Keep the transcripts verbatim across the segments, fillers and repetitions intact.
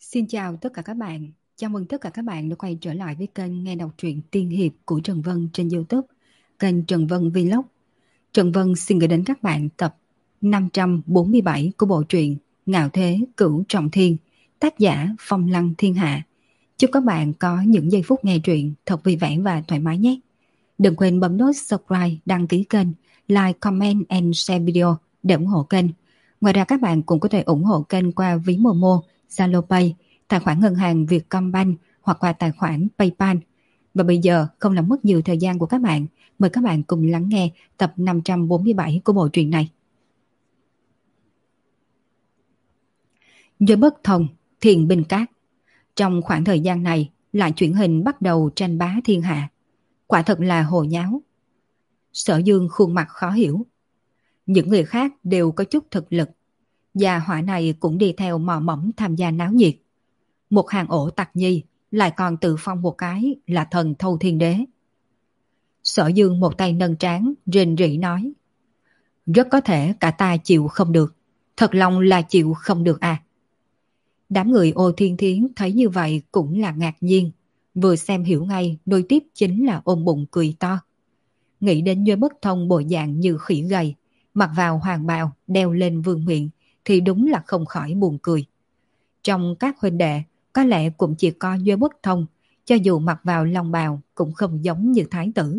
Xin chào tất cả các bạn. Chào mừng tất cả các bạn đã quay trở lại với kênh nghe đọc truyện tiên hiệp của Trần Vân trên YouTube, kênh Trần Vân Vlog. Trần Vân xin gửi đến các bạn tập năm trăm bốn mươi bảy của bộ truyện Ngạo Thế Cửu Trọng Thiên, tác giả Phong Lăng Thiên Hạ. Chúc các bạn có những giây phút nghe truyện thật vui vẻ và thoải mái nhé. Đừng quên bấm nút subscribe, đăng ký kênh, like, comment and share video để ủng hộ kênh. Ngoài ra các bạn cũng có thể ủng hộ kênh qua ví Momo, Zalo Pay, tài khoản ngân hàng Vietcombank hoặc qua tài khoản PayPal. Và bây giờ không làm mất nhiều thời gian của các bạn, mời các bạn cùng lắng nghe tập năm trăm bốn mươi bảy của bộ truyện này. Dưới bất thông, thiền binh cát. Trong khoảng thời gian này, lại chuyển hình bắt đầu tranh bá thiên hạ. Quả thật là hồ nháo. Sở Dương khuôn mặt khó hiểu. Những người khác đều có chút thực lực. Gia hỏa này cũng đi theo mò mẫm tham gia náo nhiệt. Một hàng ổ tặc nhi lại còn tự phong một cái là thần thâu thiên đế. Sở Dương một tay nâng trán rên rỉ nói: rất có thể cả ta chịu không được. Thật lòng là chịu không được à. Đám người Ô Thiên Thiến thấy như vậy cũng là ngạc nhiên. Vừa xem hiểu ngay đôi tiếp chính là ôm bụng cười to. Nghĩ đến Duy Bất Thông bộ dạng như khỉ gầy, mặc vào hoàng bào đeo lên vương miện thì đúng là không khỏi buồn cười. Trong các huynh đệ có lẽ cũng chỉ có Duy Bất Thông, cho dù mặc vào long bào cũng không giống như thái tử.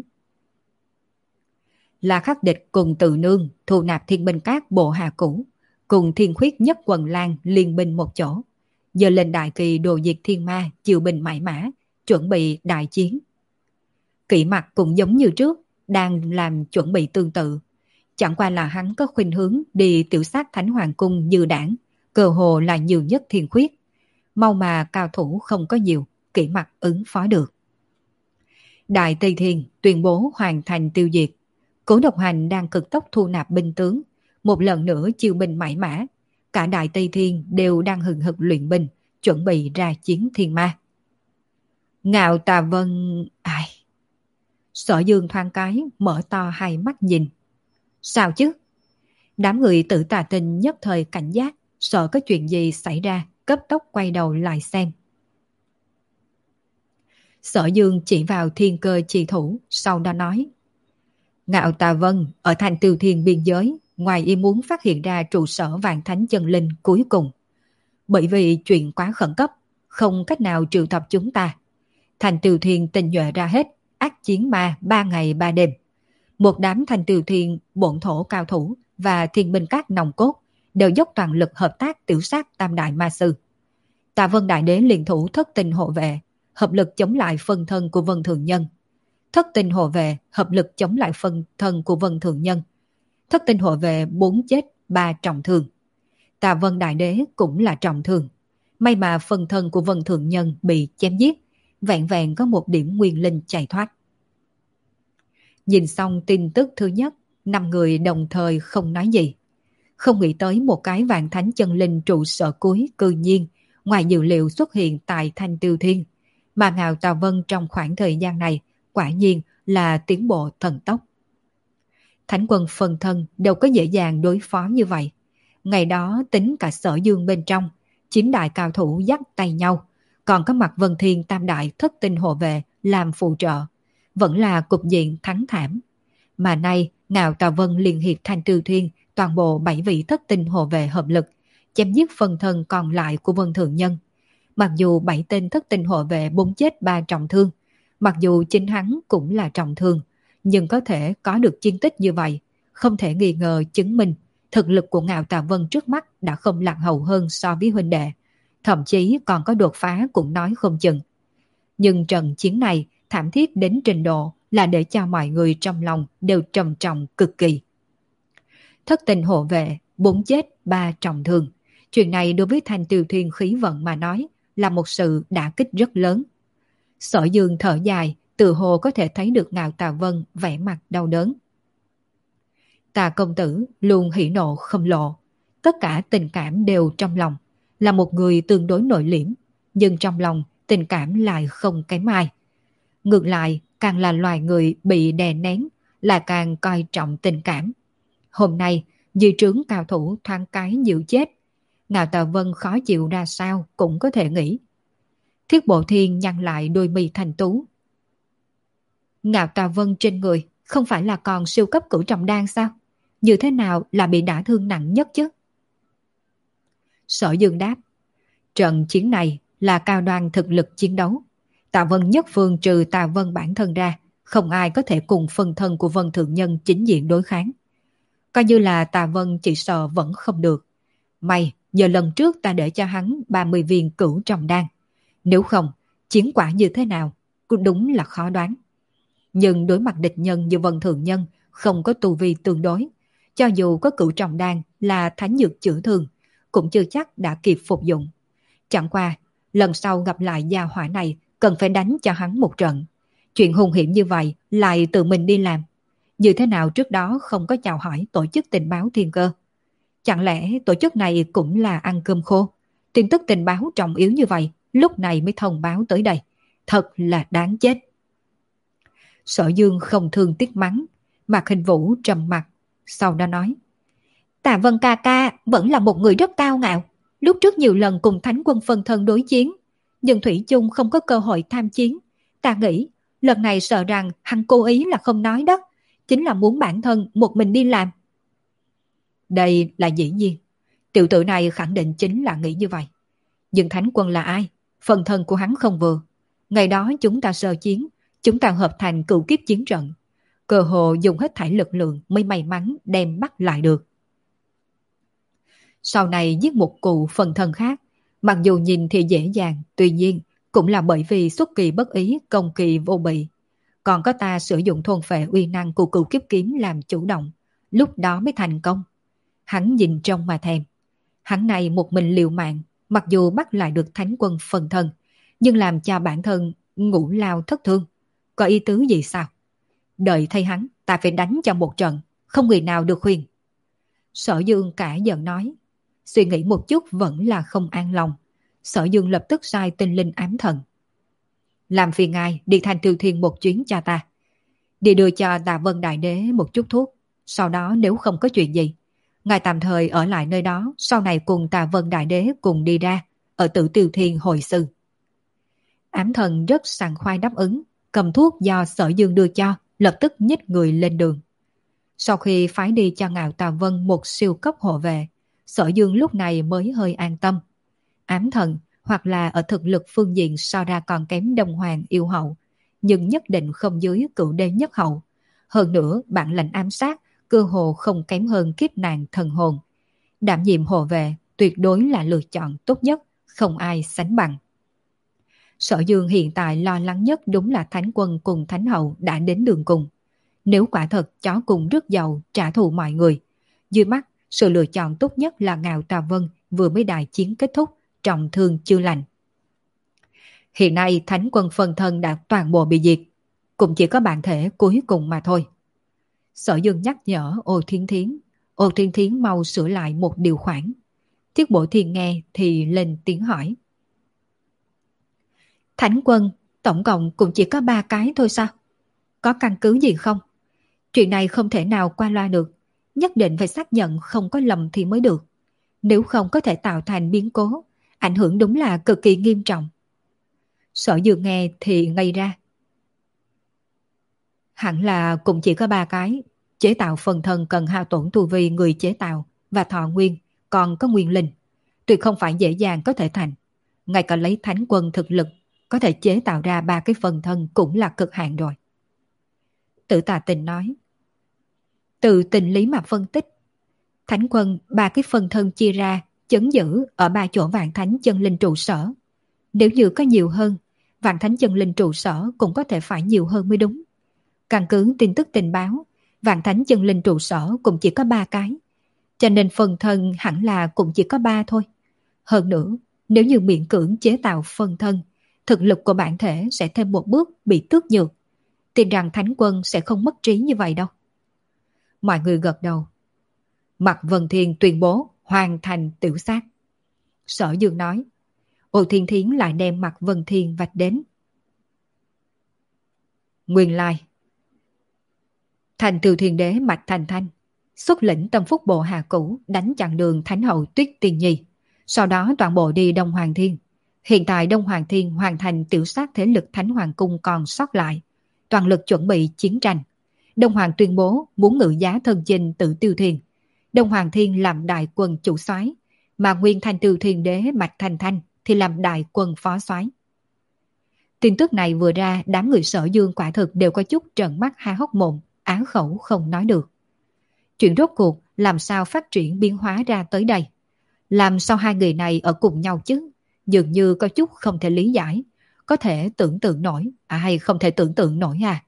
Là Khắc Địch cùng Từ Nương thu nạp thiên binh các bộ hạ cũ, cùng Thiên Khuyết nhất quần lang liên binh một chỗ, giờ lên đại kỳ đồ diệt thiên ma, chiều binh mãi mã, chuẩn bị đại chiến. Kỷ Mặc cũng giống như trước, đang làm chuẩn bị tương tự. Chẳng qua là hắn có khuynh hướng đi tiểu sát Thánh Hoàng Cung như đảng, cơ hồ là nhiều nhất Thiên Khuyết. Mau mà cao thủ không có nhiều, Kỷ Mặc ứng phó được. Đại Tây Thiên tuyên bố hoàn thành tiêu diệt. Cố Độc Hành đang cực tốc thu nạp binh tướng, một lần nữa chiêu binh mãi mã. Cả Đại Tây Thiên đều đang hừng hực luyện binh, chuẩn bị ra chiến thiên ma. Ngạo Tà Vân... Ai... Sở Dương thoáng cái mở to hai mắt nhìn. Sao chứ? Đám người Tử Tà Tinh nhất thời cảnh giác, sợ có chuyện gì xảy ra, cấp tốc quay đầu lại xem. Sở Dương chỉ vào thiên cơ chi thủ, sau đó nói: Ngạo Tà Vân ở thành Tiêu Thiên biên giới, ngoài ý muốn phát hiện ra trụ sở Vạn Thánh Chân Linh cuối cùng. Bởi vì chuyện quá khẩn cấp, không cách nào triệu tập chúng ta. Thành Tiêu Thiên tinh nhuệ ra hết, ác chiến ma ba ngày ba đêm. Một đám Thành Tiêu Thiên bổn thổ cao thủ và thiên binh các nòng cốt đều dốc toàn lực hợp tác tiểu sát tam đại ma sư. Tà Vân Đại Đế liên thủ thất tinh hộ vệ, hợp lực chống lại phân thân của Vân Thường Nhân. Thất tinh hộ vệ hợp lực chống lại phân thân của Vân Thường Nhân. Thất tinh hộ vệ bốn chết ba trọng thương. Tà Vân Đại Đế cũng là trọng thương. May mà phân thân của Vân Thường Nhân bị chém giết, vẹn vẹn có một điểm nguyên linh chạy thoát. Nhìn xong tin tức thứ nhất, năm người đồng thời không nói gì. Không nghĩ tới một cái Vạn Thánh Chân Linh trụ sở cuối cư nhiên ngoài dự liệu xuất hiện tại Thanh Tiêu Thiên, mà Ngạo Tà Vân trong khoảng thời gian này quả nhiên là tiến bộ thần tốc. Thánh quân phân thân đâu có dễ dàng đối phó như vậy. Ngày đó tính cả Sở Dương bên trong, chín đại cao thủ dắt tay nhau, còn có mặt Vân Thiên tam đại thất tinh hộ vệ làm phụ trợ, vẫn là cục diện thắng thảm. Mà nay Ngạo Tà Vân liên hiệp Thanh Tiêu Thiên toàn bộ bảy vị thất tinh hộ vệ hợp lực, chém giết phần thân còn lại của Vân Thường Nhân. Mặc dù bảy tên thất tinh hộ vệ bốn chết ba trọng thương, mặc dù chính hắn cũng là trọng thương, nhưng có thể có được chiến tích như vậy, không thể nghi ngờ chứng minh thực lực của Ngạo Tà Vân trước mắt đã không lạc hậu hơn so với huynh đệ, thậm chí còn có đột phá cũng nói không chừng. Nhưng trận chiến này thảm thiết đến trình độ là để cho mọi người trong lòng đều trầm trọng cực kỳ. Thất tình hộ vệ, bốn chết, ba trọng thương. Chuyện này đối với Thanh Tiêu Thiên khí vận mà nói là một sự đả kích rất lớn. Sở Dương thở dài, tự hồ có thể thấy được Ngạo Tà Vân vẻ mặt đau đớn. Tà công tử luôn hỉ nộ không lộ, tất cả tình cảm đều trong lòng, là một người tương đối nội liễm, nhưng trong lòng tình cảm lại không kém ai. Ngược lại, càng là loài người bị đè nén, là càng coi trọng tình cảm. Hôm nay, dư trướng cao thủ thoáng cái nhiều chết, Ngạo Tà Vân khó chịu ra sao cũng có thể nghĩ. Thiết Bộ Thiên nhăn lại đôi mi thành tú. Ngạo Tà Vân trên người không phải là còn siêu cấp cửu trọng đan sao? Như thế nào là bị đả thương nặng nhất chứ? Sở Dương đáp, trận chiến này là cao đoan thực lực chiến đấu. Tạ Vân nhất phương trừ Tạ Vân bản thân ra, không ai có thể cùng phân thân của Vân Thượng Nhân chính diện đối kháng. Coi như là Tạ Vân chỉ sợ vẫn không được. May nhờ lần trước ta để cho hắn ba mươi viên cửu trọng đan. Nếu không, chiến quả như thế nào cũng đúng là khó đoán. Nhưng đối mặt địch nhân như Vân Thượng Nhân không có tu vi tương đối. Cho dù có cửu trọng đan là thánh dược chữa thương, cũng chưa chắc đã kịp phục dụng. Chẳng qua, lần sau gặp lại gia hỏa này cần phải đánh cho hắn một trận. Chuyện hung hiểm như vậy lại tự mình đi làm. Như thế nào trước đó không có chào hỏi tổ chức tình báo Thiên Cơ? Chẳng lẽ tổ chức này cũng là ăn cơm khô? Tin tức tình báo trọng yếu như vậy lúc này mới thông báo tới đây. Thật là đáng chết. Sở Dương không thương tiếc mắng. Mạc Hình Vũ trầm mặt. Sau đó nói, Tạ Vân ca ca vẫn là một người rất cao ngạo. Lúc trước nhiều lần cùng Thánh Quân phân thân đối chiến, nhưng Thủy chung không có cơ hội tham chiến. Ta nghĩ lần này sợ rằng hắn cố ý là không nói đó, chính là muốn bản thân một mình đi làm. Đây là dĩ nhiên. Tiểu tử này khẳng định chính là nghĩ như vậy. Nhưng Thánh Quân là ai? Phần thân của hắn không vừa. Ngày đó chúng ta sơ chiến, chúng ta hợp thành cựu kiếp chiến trận. Cơ hồ dùng hết thảy lực lượng mới may mắn đem bắt lại được. Sau này giết một cụ phần thân khác, mặc dù nhìn thì dễ dàng, tuy nhiên cũng là bởi vì xuất kỳ bất ý, công kỳ vô bị. Còn có ta sử dụng thôn phệ uy năng của cựu kiếp kiếm làm chủ động, lúc đó mới thành công. Hắn nhìn trông mà thèm. Hắn này một mình liều mạng, mặc dù bắt lại được Thánh Quân phần thân, nhưng làm cho bản thân ngũ lao thất thương. Có ý tứ gì sao? Đợi thay hắn, ta phải đánh cho một trận, không người nào được khuyên. Sở Dương cả giận nói. Suy nghĩ một chút vẫn là không an lòng. Sở Dương lập tức sai tinh linh ám thần. Làm phiền ngài đi Thành Tiêu Thiên một chuyến cho ta. Đi đưa cho Tạ Vân Đại Đế một chút thuốc. Sau đó nếu không có chuyện gì, ngài tạm thời ở lại nơi đó, sau này cùng Tạ Vân Đại Đế cùng đi ra, ở Tử Tiêu Thiên hồi sư. Ám thần rất sảng khoái đáp ứng, cầm thuốc do Sở Dương đưa cho, lập tức nhích người lên đường. Sau khi phái đi cho Ngạo Tà Vân một siêu cấp hộ vệ, Sở Dương lúc này mới hơi an tâm. Ám thần hoặc là ở thực lực phương diện so ra còn kém Đông Hoàng yêu hậu, nhưng nhất định không dưới cựu đế nhất hậu. Hơn nữa bản lệnh ám sát cơ hồ không kém hơn kiếp nạn thần hồn. Đảm nhiệm hộ vệ tuyệt đối là lựa chọn tốt nhất, không ai sánh bằng. Sở Dương hiện tại lo lắng nhất đúng là Thánh Quân cùng Thánh Hậu đã đến đường cùng. Nếu quả thật chó cùng rất giàu trả thù mọi người, dưới mắt sự lựa chọn tốt nhất là Ngạo Tà Vân vừa mới đại chiến kết thúc, trọng thương chưa lành. Hiện nay Thánh Quân phân thân đã toàn bộ bị diệt, cũng chỉ có bản thể cuối cùng mà thôi. Sở Dương nhắc nhở Ô Thiên Thiến, Ô Thiên Thiến mau sửa lại một điều khoản. Thiết Bộ Thiên nghe thì lên tiếng hỏi. Thánh Quân tổng cộng cũng chỉ có ba cái thôi sao? Có căn cứ gì không? Chuyện này không thể nào qua loa được, nhất định phải xác nhận không có lầm thì mới được. Nếu không có thể tạo thành biến cố, ảnh hưởng đúng là cực kỳ nghiêm trọng. Sở Dương nghe thì ngây ra. Hẳn là cũng chỉ có ba cái. Chế tạo phần thân cần hao tổn tu vi người chế tạo và thọ nguyên, còn có nguyên linh. Tuyệt không phải dễ dàng có thể thành. Ngay cả lấy Thánh Quân thực lực, có thể chế tạo ra ba cái phần thân cũng là cực hạn rồi. Tử Tà Tình nói. Từ tình lý mà phân tích, Thánh Quân ba cái phần thân chia ra chấn giữ ở ba chỗ Vạn Thánh chân linh trụ sở. Nếu như có nhiều hơn, Vạn Thánh chân linh trụ sở cũng có thể phải nhiều hơn mới đúng. Căn cứ tin tức tình báo, Vạn Thánh chân linh trụ sở cũng chỉ có ba cái, cho nên phần thân hẳn là cũng chỉ có ba thôi. Hơn nữa, nếu như miễn cưỡng chế tạo phần thân, thực lực của bản thể sẽ thêm một bước bị tước nhược. Tin rằng Thánh Quân sẽ không mất trí như vậy đâu. Mọi người gật đầu. Mạc Vân Thiên tuyên bố hoàn thành tiểu sát. Sở Dương nói. Ô Thiên Thiến lại đem Mạc Vân Thiên vạch đến. Nguyên lai Thành Tiêu Thiên Đế Mạch Thành Thanh xuất lĩnh Tâm Phúc Bộ Hạ Cũ đánh chặn đường Thánh Hậu Tuyết Tiên Nhi, Sau đó toàn bộ đi Đông Hoàng Thiên. Hiện tại Đông Hoàng Thiên hoàn thành tiểu sát thế lực Thánh Hoàng Cung còn sót lại, toàn lực chuẩn bị chiến tranh. Đông Hoàng tuyên bố muốn ngự giá thân chinh tự tiêu thiên. Đông Hoàng Thiên làm đại quân chủ soái, mà Nguyên Thanh Tiêu Thiên Đế Mạch Thanh Thanh thì làm đại quân phó soái. Tin tức này vừa ra, đám người Sở Dương quả thực đều có chút trợn mắt há hốc mồm, á khẩu không nói được. Chuyện rốt cuộc làm sao phát triển biến hóa ra tới đây? Làm sao hai người này ở cùng nhau chứ? Dường như có chút không thể lý giải, có thể tưởng tượng nổi, à hay không thể tưởng tượng nổi à?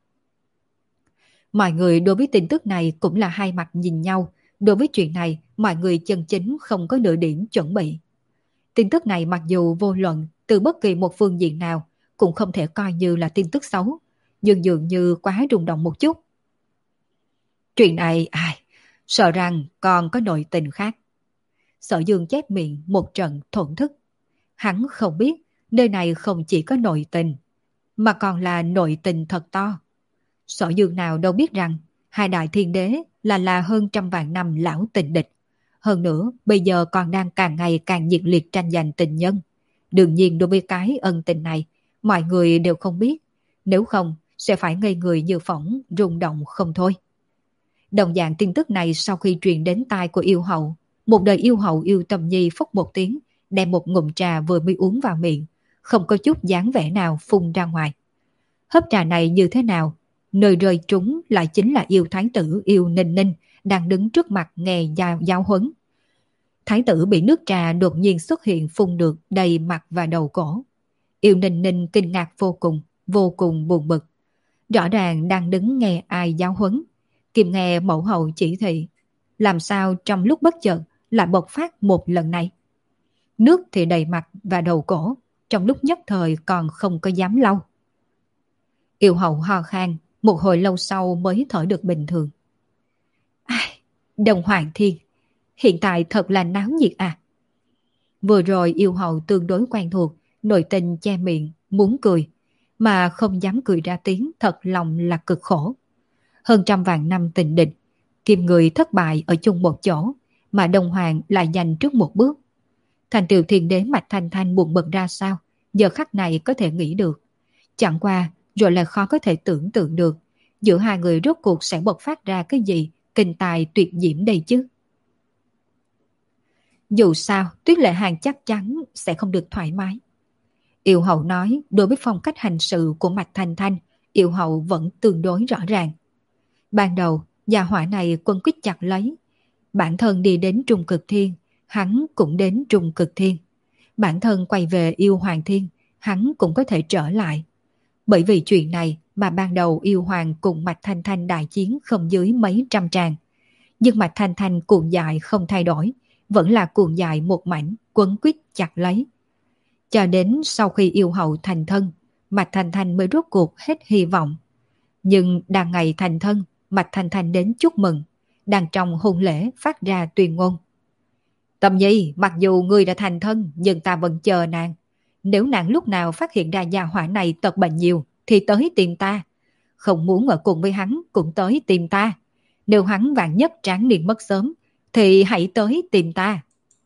Mọi người đối với tin tức này cũng là hai mặt nhìn nhau. Đối với chuyện này, mọi người chân chính không có nửa điểm chuẩn bị. Tin tức này mặc dù vô luận từ bất kỳ một phương diện nào cũng không thể coi như là tin tức xấu, nhưng dường như quá rung động một chút. Chuyện này, ai, sợ rằng còn có nội tình khác. Sở Dương chép miệng một trận thổn thức. Hắn không biết nơi này không chỉ có nội tình, mà còn là nội tình thật to. Sở Dương nào đâu biết rằng hai đại thiên đế là là hơn trăm vạn năm lão tình địch. Hơn nữa bây giờ còn đang càng ngày càng nhiệt liệt tranh giành tình nhân. Đương nhiên đối với cái ân tình này mọi người đều không biết, nếu không sẽ phải ngây người như phỏng, rung động không thôi. Đồng dạng tin tức này sau khi truyền đến tai của yêu hậu, một đời yêu hậu Yêu Tâm Nhi phúc một tiếng, đem một ngụm trà vừa mới uống vào miệng, không có chút dáng vẻ nào phun ra ngoài. Hớp trà này như thế nào? Nơi rơi trúng lại chính là yêu thái tử Yêu Ninh Ninh đang đứng trước mặt nghe giao, giao huấn. Thái tử bị nước trà đột nhiên xuất hiện phun được đầy mặt và đầu cổ. Yêu Ninh Ninh kinh ngạc vô cùng, vô cùng buồn bực. Rõ ràng đang đứng nghe ai giáo huấn, kìm nghe mẫu hậu chỉ thị, làm sao trong lúc bất chợt lại bộc phát một lần này. Nước thì đầy mặt và đầu cổ, trong lúc nhất thời còn không có dám lau. Yêu hậu ho khan, một hồi lâu sau mới thở được bình thường. Ai, Đông Hoàng Thiên, hiện tại thật là náo nhiệt à. Vừa rồi yêu hậu tương đối quen thuộc, nội tình che miệng, muốn cười, mà không dám cười ra tiếng, thật lòng là cực khổ. Hơn trăm vạn năm tình địch, kim người thất bại ở chung một chỗ, mà Đông Hoàng lại giành trước một bước. Thành Tựu Thiên Đế Mạch Thanh Thanh buồn bực ra sao, giờ khắc này có thể nghĩ được. Chẳng qua rồi là khó có thể tưởng tượng được giữa hai người rốt cuộc sẽ bộc phát ra cái gì kinh tài tuyệt diễm đây chứ. Dù sao Tuyết Lệ Hàng chắc chắn sẽ không được thoải mái. Yêu hậu nói, đối với phong cách hành sự của Mạch Thanh Thanh, yêu hậu vẫn tương đối rõ ràng. Ban đầu gia hỏa này quân quyết chặt lấy, bản thân đi đến Trung Cực Thiên, hắn cũng đến Trung Cực Thiên. Bản thân quay về Yêu Hoàng Thiên, hắn cũng có thể trở lại. Bởi vì chuyện này mà ban đầu Yêu Hoàng cùng Mạch Thanh Thanh đại chiến không dưới mấy trăm tràng. Nhưng Mạch Thanh Thanh cuồng dại không thay đổi, vẫn là cuồng dại một mảnh, quấn quýt chặt lấy. Cho đến sau khi yêu hậu thành thân, Mạch Thanh Thanh mới rốt cuộc hết hy vọng. Nhưng đang ngày thành thân, Mạch Thanh Thanh đến chúc mừng, đang trong hôn lễ phát ra tuyên ngôn. Tâm Nhi, mặc dù ngươi đã thành thân, nhưng ta vẫn chờ nàng. Nếu nàng lúc nào phát hiện ra gia hỏa này tật bệnh nhiều, thì tới tìm ta. Không muốn ở cùng với hắn, cũng tới tìm ta. Nếu hắn vạn nhất tráng niên mất sớm, thì hãy tới tìm ta.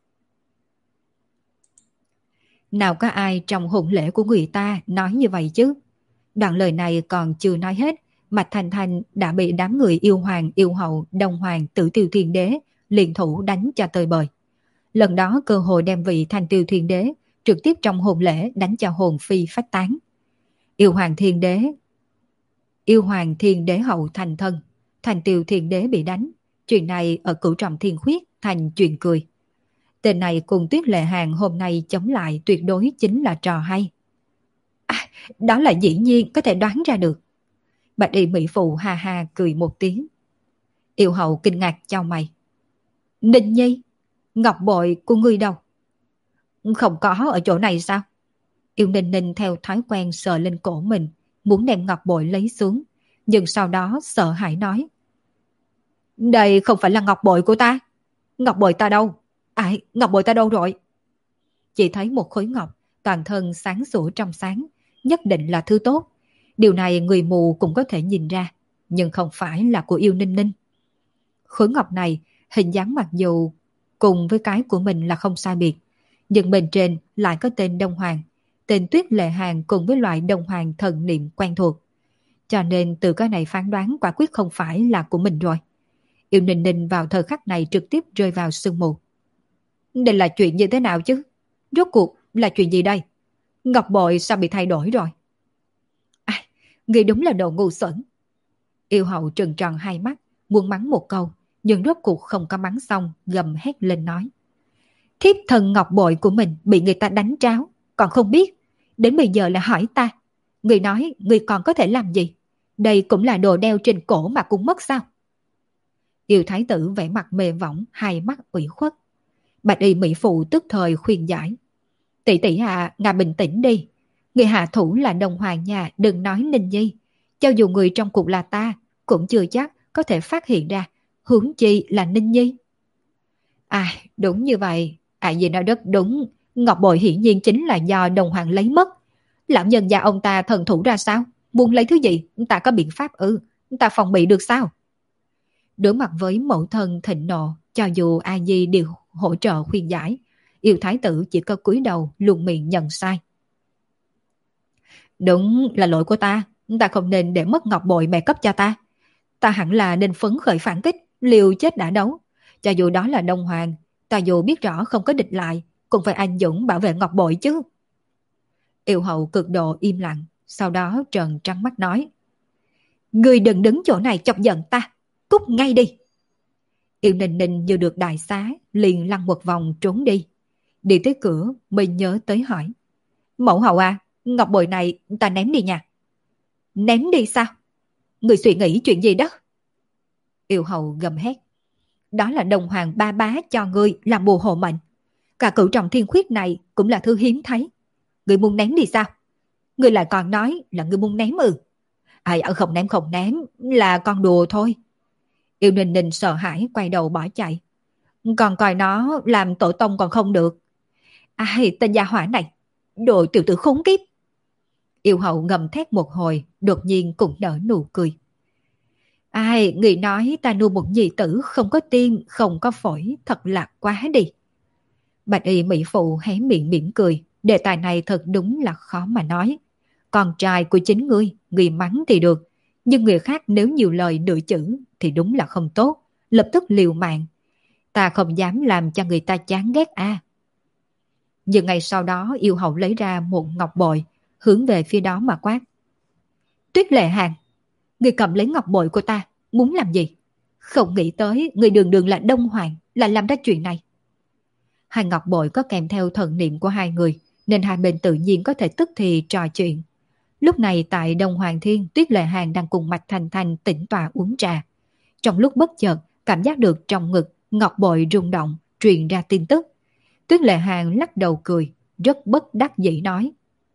Nào có ai trong hôn lễ của người ta nói như vậy chứ? Đoạn lời này còn chưa nói hết, Mạch Thanh Thanh đã bị đám người yêu hoàng, yêu hậu, Đông Hoàng, Tử Tiêu Thiên Đế liên thủ đánh cho tơi bời. Lần đó cơ hội đem vị Thanh Tiêu Thiên Đế trực tiếp trong hôn lễ đánh cho hồn phi phách tán. Yêu Hoàng Thiên Đế, Yêu Hoàng Thiên Đế hậu thành thân, Thanh Tiêu Thiên Đế bị đánh. Chuyện này ở Cửu Trọng Thiên Khuyết thành chuyện cười. Tên này cùng Tuyết Lệ Hàng hôm nay chống lại tuyệt đối chính là trò hay. À, đó là dĩ nhiên có thể đoán ra được. Bạch y mỹ phụ ha ha cười một tiếng. Yêu hậu kinh ngạc chau mày. Ninh Nhi, ngọc bội của ngươi đâu? Không có ở chỗ này sao? Yêu Ninh Ninh theo thói quen sờ lên cổ mình, muốn đem ngọc bội lấy xuống, nhưng sau đó sợ hãi nói. Đây không phải là ngọc bội của ta. Ngọc bội ta đâu? Ai, ngọc bội ta đâu rồi? Chỉ thấy một khối ngọc, toàn thân sáng sủa trong sáng, nhất định là thứ tốt. Điều này người mù cũng có thể nhìn ra, nhưng không phải là của Yêu Ninh Ninh. Khối ngọc này, hình dáng mặc dù cùng với cái của mình là không sai biệt, Nhưng bên trên lại có tên Đông Hoàng, tên Tuyết Lệ Hàng cùng với loại Đông Hoàng thần niệm quen thuộc. Cho nên từ cái này phán đoán quả quyết không phải là của mình rồi. Yêu Ninh Ninh vào thời khắc này trực tiếp rơi vào sương mù. Đây là chuyện như thế nào chứ? Rốt cuộc là chuyện gì đây? Ngọc bội sao bị thay đổi rồi? À, ngươi đúng là đồ ngu xuẩn. Yêu hậu trừng tròn hai mắt, muốn mắng một câu, nhưng rốt cuộc không có mắng xong, gầm hét lên nói. Thiếp thần ngọc bội của mình bị người ta đánh tráo, còn không biết. Đến bây giờ là hỏi ta. Người nói người còn có thể làm gì? Đây cũng là đồ đeo trên cổ mà cũng mất sao? Yêu thái tử vẻ mặt mê võng, hai mắt ủy khuất. Bạch y mỹ phụ tức thời khuyên giải. Tỷ tỷ à, ngài bình tĩnh đi. Người hạ thủ là Đông Hoàng nhà, đừng nói Ninh Nhi. Cho dù người trong cuộc là ta, cũng chưa chắc có thể phát hiện ra, huống chi là Ninh Nhi. À, đúng như vậy. À gì nói rất đúng. Ngọc bội hiển nhiên chính là do Đông Hoàng lấy mất. Lão nhân gia ông ta thần thủ ra sao? Muốn lấy thứ gì? Ta có biện pháp ư? Ta phòng bị được sao? Đối mặt với mẫu thân thịnh nộ, cho dù A Di đều hỗ trợ khuyên giải, Yêu thái tử chỉ có cúi đầu luôn miệng nhận sai. Đúng là lỗi của ta. Ta không nên để mất ngọc bội mẹ cấp cho ta. Ta hẳn là nên phấn khởi phản kích, liều chết đã đấu. Cho dù đó là Đông Hoàng, ta dù biết rõ không có địch lại, cũng phải anh dũng bảo vệ ngọc bội chứ. Yêu hậu cực độ im lặng, sau đó trợn trắng mắt nói. Ngươi đừng đứng chỗ này chọc giận ta, cút ngay đi. Yêu Ninh Ninh như được đại xá, liền lăn một vòng trốn đi. Đi tới cửa mới nhớ tới hỏi. Mẫu hậu à, ngọc bội này ta ném đi nha. Ném đi sao? Người suy nghĩ chuyện gì đó? Yêu hậu gầm hét. Đó là Đông Hoàng ba bá cho ngươi làm bùa hộ mệnh. Cả cửu trọng thiên khuyết này cũng là thứ hiếm thấy. Ngươi muốn ném đi sao? Ngươi lại còn nói là ngươi muốn ném ư? Ai ở không ném không ném, là con đùa thôi. Yêu Ninh Ninh sợ hãi quay đầu bỏ chạy. Còn coi nó làm tổ tông còn không được. Ai tên gia hỏa này, đồ tiểu tử khốn kiếp. Yêu hậu ngầm thét một hồi, đột nhiên cũng nở nụ cười. Ai, người nói ta nuôi một nhi tử không có tim, không có phổi, thật là quá đi. Bạch y mỹ phụ hé miệng mỉm cười, đề tài này thật đúng là khó mà nói. Con trai của chính ngươi, người mắng thì được, nhưng người khác nếu nhiều lời nửa chữ thì đúng là không tốt, lập tức liều mạng. Ta không dám làm cho người ta chán ghét a. À. Nhưng ngày sau đó yêu hậu lấy ra một ngọc bội, hướng về phía đó mà quát. Tuyết Lệ Hàng, người cầm lấy ngọc bội của ta, muốn làm gì? Không nghĩ tới người đường đường là Đông Hoàng, là làm ra chuyện này. Hai ngọc bội có kèm theo thần niệm của hai người, nên hai bên tự nhiên có thể tức thì trò chuyện. Lúc này tại Đông Hoàng Thiên, Tuyết Lệ Hàng đang cùng Mạch Thành Thành tĩnh tọa uống trà. Trong lúc bất chợt, cảm giác được trong ngực ngọc bội rung động, truyền ra tin tức. Tuyết Lệ Hàng lắc đầu cười, rất bất đắc dĩ nói.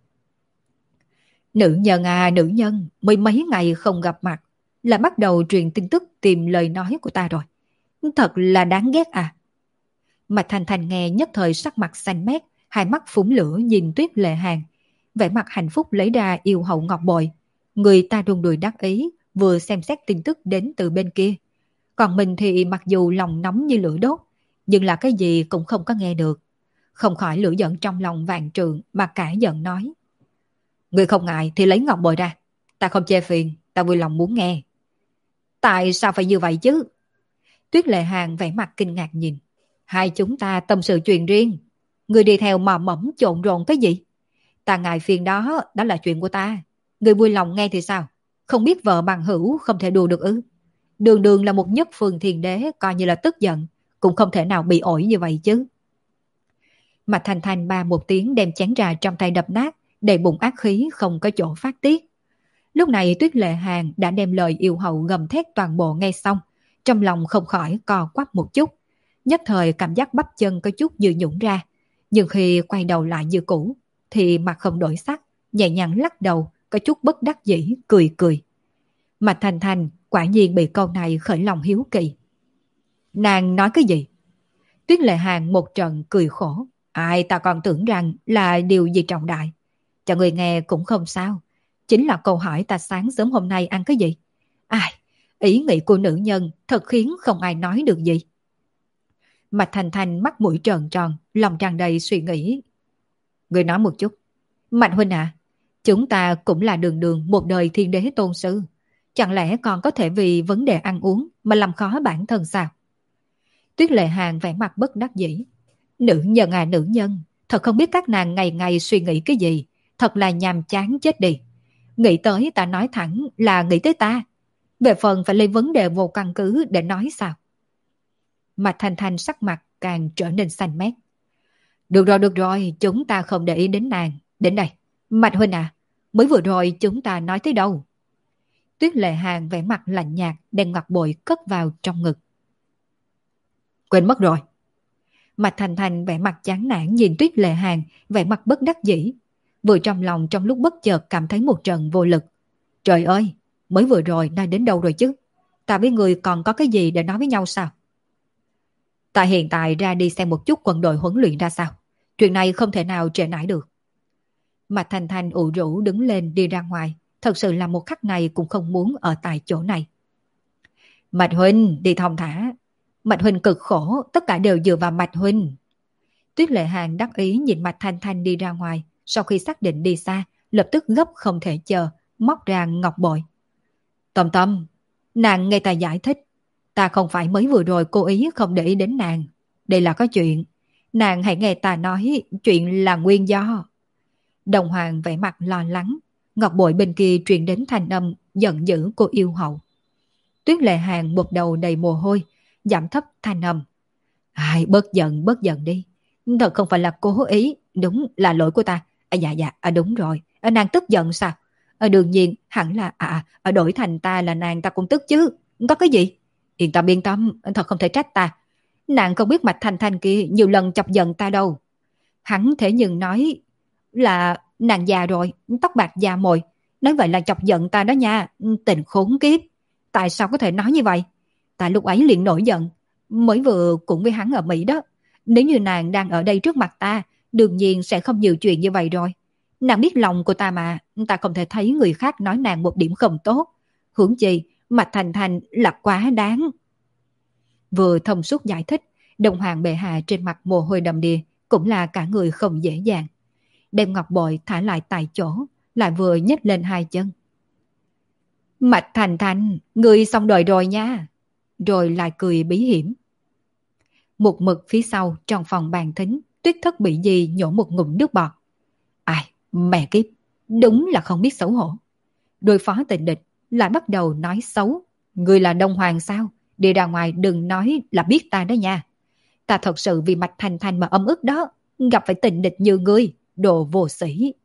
Nữ nhân à, nữ nhân, mới mấy ngày không gặp mặt, là bắt đầu truyền tin tức tìm lời nói của ta rồi. Thật là đáng ghét à. Mạch Thành Thành nghe nhất thời sắc mặt xanh mét, hai mắt phúng lửa nhìn Tuyết Lệ Hàng. Vẻ mặt hạnh phúc lấy ra yêu hậu ngọc bội. Người ta đung đùi đắc ý, vừa xem xét tin tức đến từ bên kia. Còn mình thì mặc dù lòng nóng như lửa đốt, nhưng là cái gì cũng không có nghe được. Không khỏi lửa giận trong lòng vạn trượng mà cả giận nói. Người không ngại thì lấy ngọc bội ra. Ta không chê phiền, ta vui lòng muốn nghe. Tại sao phải như vậy chứ? Tuyết Lệ Hàng vẻ mặt kinh ngạc nhìn. Hai chúng ta tâm sự chuyện riêng. Người đi theo mò mẫm trộn rộn cái gì? Ta ngại phiền đó, đó là chuyện của ta. Người vui lòng nghe thì sao? Không biết vợ bằng hữu không thể đùa được ư? Đường đường là một nhất phương thiền đế, coi như là tức giận, cũng không thể nào bị ổi như vậy chứ. Mạch Thành Thành ba một tiếng đem chén trà trong tay đập nát, đầy bụng ác khí không có chỗ phát tiết. Lúc này Tuyết Lệ Hàng đã đem lời yêu hậu gầm thét toàn bộ nghe xong, trong lòng không khỏi co quắp một chút, nhất thời cảm giác bắp chân có chút như nhũn ra, nhưng khi quay đầu lại như cũ thì mặt không đổi sắc, nhẹ nhàng lắc đầu, có chút bất đắc dĩ cười cười. Mạch Thành Thành quả nhiên bị câu này khởi lòng hiếu kỳ. Nàng nói cái gì? Tuyết Lệ Hàng một trận cười khổ. Ai, ta còn tưởng rằng là điều gì trọng đại. Cho người nghe cũng không sao. Chính là câu hỏi ta sáng sớm hôm nay ăn cái gì. Ai, ý nghĩ của nữ nhân thật khiến không ai nói được gì. Mạch Thành Thành mắt mũi tròn tròn, lòng tràn đầy suy nghĩ. Người nói một chút. Mạnh huynh à, chúng ta cũng là đường đường một đời thiên đế tôn sư. Chẳng lẽ còn có thể vì vấn đề ăn uống mà làm khó bản thân sao? Tuyết Lệ Hàng vẻ mặt bất đắc dĩ. Nữ nhân à nữ nhân, thật không biết các nàng ngày ngày suy nghĩ cái gì. Thật là nhàm chán chết đi. Nghĩ tới ta nói thẳng là nghĩ tới ta. Về phần phải lấy vấn đề vô căn cứ để nói sao? Mạch Thành Thành sắc mặt càng trở nên xanh mét. Được rồi, được rồi, chúng ta không để ý đến nàng. Đến đây, Mạch huynh à, mới vừa rồi chúng ta nói tới đâu? Tuyết Lệ Hàng vẻ mặt lạnh nhạt, đem ngọc bội cất vào trong ngực. Quên mất rồi. Mạch Thành Thành vẻ mặt chán nản nhìn Tuyết Lệ Hàng, vẻ mặt bất đắc dĩ. Vừa trong lòng trong lúc bất chợt cảm thấy một trận vô lực. Trời ơi, mới vừa rồi nói đến đâu rồi chứ? Ta với người còn có cái gì để nói với nhau sao? Ta hiện tại ra đi xem một chút quân đội huấn luyện ra sao. Chuyện này không thể nào trễ nải được. Mạch Thành Thành ủ rũ đứng lên đi ra ngoài. Thật sự là một khắc này cũng không muốn ở tại chỗ này. Mạch huynh đi thong thả. Mạch huynh cực khổ, tất cả đều dựa vào Mạch huynh. Tuyết Lệ Hàng đắc ý nhìn Mạch Thành Thành đi ra ngoài. Sau khi xác định đi xa, lập tức gấp không thể chờ, móc ra ngọc bội. Tâm Tâm, nàng nghe ta giải thích. Ta không phải mới vừa rồi cố ý không để ý đến nàng. Đây là có chuyện. Nàng hãy nghe ta nói chuyện là nguyên do. Đồng Hoàng vẻ mặt lo lắng. Ngọc bội bên kia truyền đến thanh âm giận dữ của yêu hậu. Tuyết Lệ Hàng một đầu đầy mồ hôi, giảm thấp thanh âm. Ai, bớt giận, bớt giận đi. Thật không phải là cố ý, đúng là lỗi của ta. À, dạ dạ, à, đúng rồi. À, nàng tức giận sao? À, đương nhiên, hẳn là à, à, đổi thành ta là nàng ta cũng tức chứ. Có cái gì? Yên tâm yên tâm, thật không thể trách ta. Nàng không biết Mạch Thành Thành kia nhiều lần chọc giận ta đâu. Hắn thế nhưng nói là nàng già rồi, tóc bạc già mồi. Nói vậy là chọc giận ta đó nha, tình khốn kiếp. Tại sao có thể nói như vậy? Ta lúc ấy liền nổi giận, mới vừa cũng với hắn ở Mỹ đó. Nếu như nàng đang ở đây trước mặt ta, đương nhiên sẽ không nhiều chuyện như vậy rồi. Nàng biết lòng của ta mà, ta không thể thấy người khác nói nàng một điểm không tốt. Huống chi, Mạch Thành Thành là quá đáng. Vừa thông suốt giải thích, Đồng Hoàng bệ hạ trên mặt mồ hôi đầm đìa, cũng là cả người không dễ dàng. Đem ngọc bội thả lại tại chỗ, lại vừa nhấc lên hai chân. Mạch Thành Thành, người xong đời rồi nha. Rồi lại cười bí hiểm. Một mực phía sau trong phòng bàn thính, Tuyết Thất bị gì nhổ một ngụm nước bọt. Ai, mẹ kiếp, đúng là không biết xấu hổ. Đối phó tình địch lại bắt đầu nói xấu. Người là Đông Hoàng sao? Đi ra ngoài đừng nói là biết ta đó nha. Ta thật sự vì Mạch Thành Thành mà ấm ức đó. Gặp phải tình địch như ngươi, đồ vô sĩ.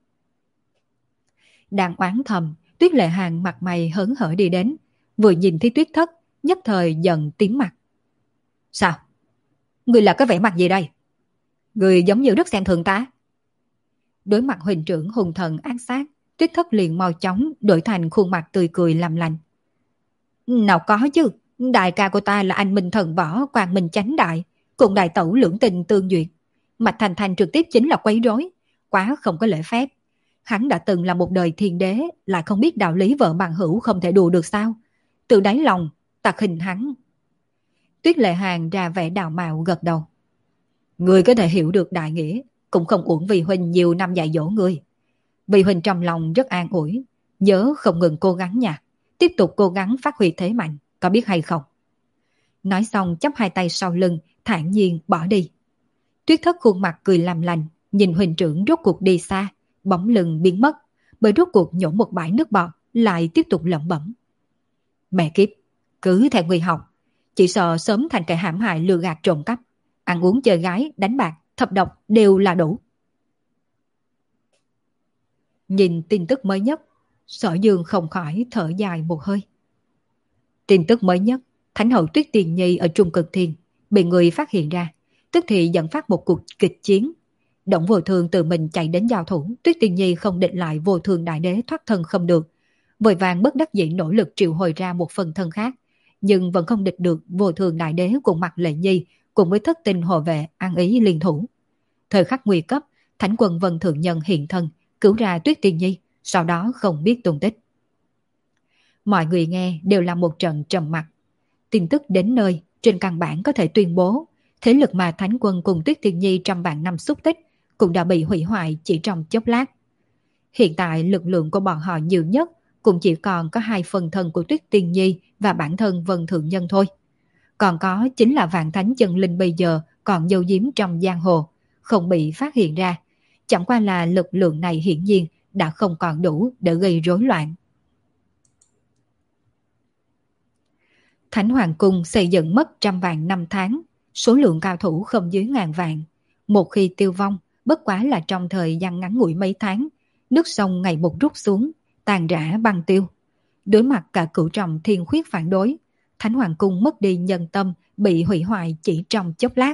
Đang oán thầm, Tuyết Lệ Hàng mặt mày hớn hở đi đến. Vừa nhìn thấy Tuyết Thất, nhất thời giận tím mặt. Sao? Ngươi là cái vẻ mặt gì đây? Ngươi giống như rất xem thường ta. Đối mặt huynh trưởng hùng thần ác sát, Tuyết Thất liền mau chóng đổi thành khuôn mặt tươi cười làm lành. Nào có chứ, đại ca của ta là anh minh thần võ Quang Minh Chánh Đại, cùng đại tẩu lưỡng tình tương duyệt. Mạch Thành Thành trực tiếp chính là quấy rối, quá không có lễ phép. Hắn đã từng là một đời thiên đế, lại không biết đạo lý vợ bằng hữu không thể đùa được sao? Từ đáy lòng, ta khinh hắn. Tuyết Lệ Hàng ra vẻ đào mạo gật đầu. Ngươi có thể hiểu được đại nghĩa, cũng không uổng vì huynh nhiều năm dạy dỗ ngươi. Vì huynh trong lòng rất an ủi, nhớ không ngừng cố gắng nha, tiếp tục cố gắng phát huy thế mạnh, có biết hay không? Nói xong chắp hai tay sau lưng, thản nhiên bỏ đi. Tuyết Thất khuôn mặt cười làm lành, nhìn huynh trưởng rốt cuộc đi xa, bóng lưng biến mất, bởi rốt cuộc nhổ một bãi nước bọt, lại tiếp tục lẩm bẩm. Mẹ kiếp, cứ theo người học, chỉ sợ sớm thành kẻ hãm hại lừa gạt trộm cắp, ăn uống chơi gái, đánh bạc, thập độc đều là đủ. Nhìn tin tức mới nhất, Sở Dương không khỏi thở dài một hơi. Tin tức mới nhất, Thánh hậu Tuyết Tiền Nhi ở Trung Cực Thiên bị người phát hiện ra, tức thì dẫn phát một cuộc kịch chiến. Động Vô Thường tự mình chạy đến giao thủ, Tuyết Tiền Nhi không địch lại Vô Thường Đại Đế thoát thân không được, vội vàng bất đắc dĩ nỗ lực triệu hồi ra một phần thân khác, nhưng vẫn không địch được Vô Thường Đại Đế cùng Mặt Lệ Nhi cùng với thất tinh hộ vệ ăn ý liên thủ. Thời khắc nguy cấp, Thánh quân Vân Thượng Nhân hiện thân, cứu ra Tuyết Tiên Nhi, sau đó không biết tung tích. Mọi người nghe đều là một trận trầm mặc. Tin tức đến nơi, trên căn bản có thể tuyên bố, Thế lực mà Thánh Quân cùng Tuyết Tiên Nhi trăm vạn năm xúc tích cũng đã bị hủy hoại chỉ trong chốc lát. Hiện tại lực lượng của bọn họ nhiều nhất cũng chỉ còn có hai phần thân của Tuyết Tiên Nhi và bản thân Vân Thượng Nhân thôi. Còn có chính là vạn thánh chân linh bây giờ còn giấu giếm trong giang hồ, không bị phát hiện ra. Chẳng qua là lực lượng này hiển nhiên đã không còn đủ để gây rối loạn. Thánh Hoàng Cung xây dựng mất trăm vạn năm tháng, số lượng cao thủ không dưới ngàn vạn. Một khi tiêu vong, bất quá là trong thời gian ngắn ngủi mấy tháng, nước sông ngày một rút xuống, tàn rã băng tiêu. Đối mặt cả cửu trọng thiên khuyết phản đối, Thánh Hoàng Cung mất đi nhân tâm, bị hủy hoại chỉ trong chốc lát.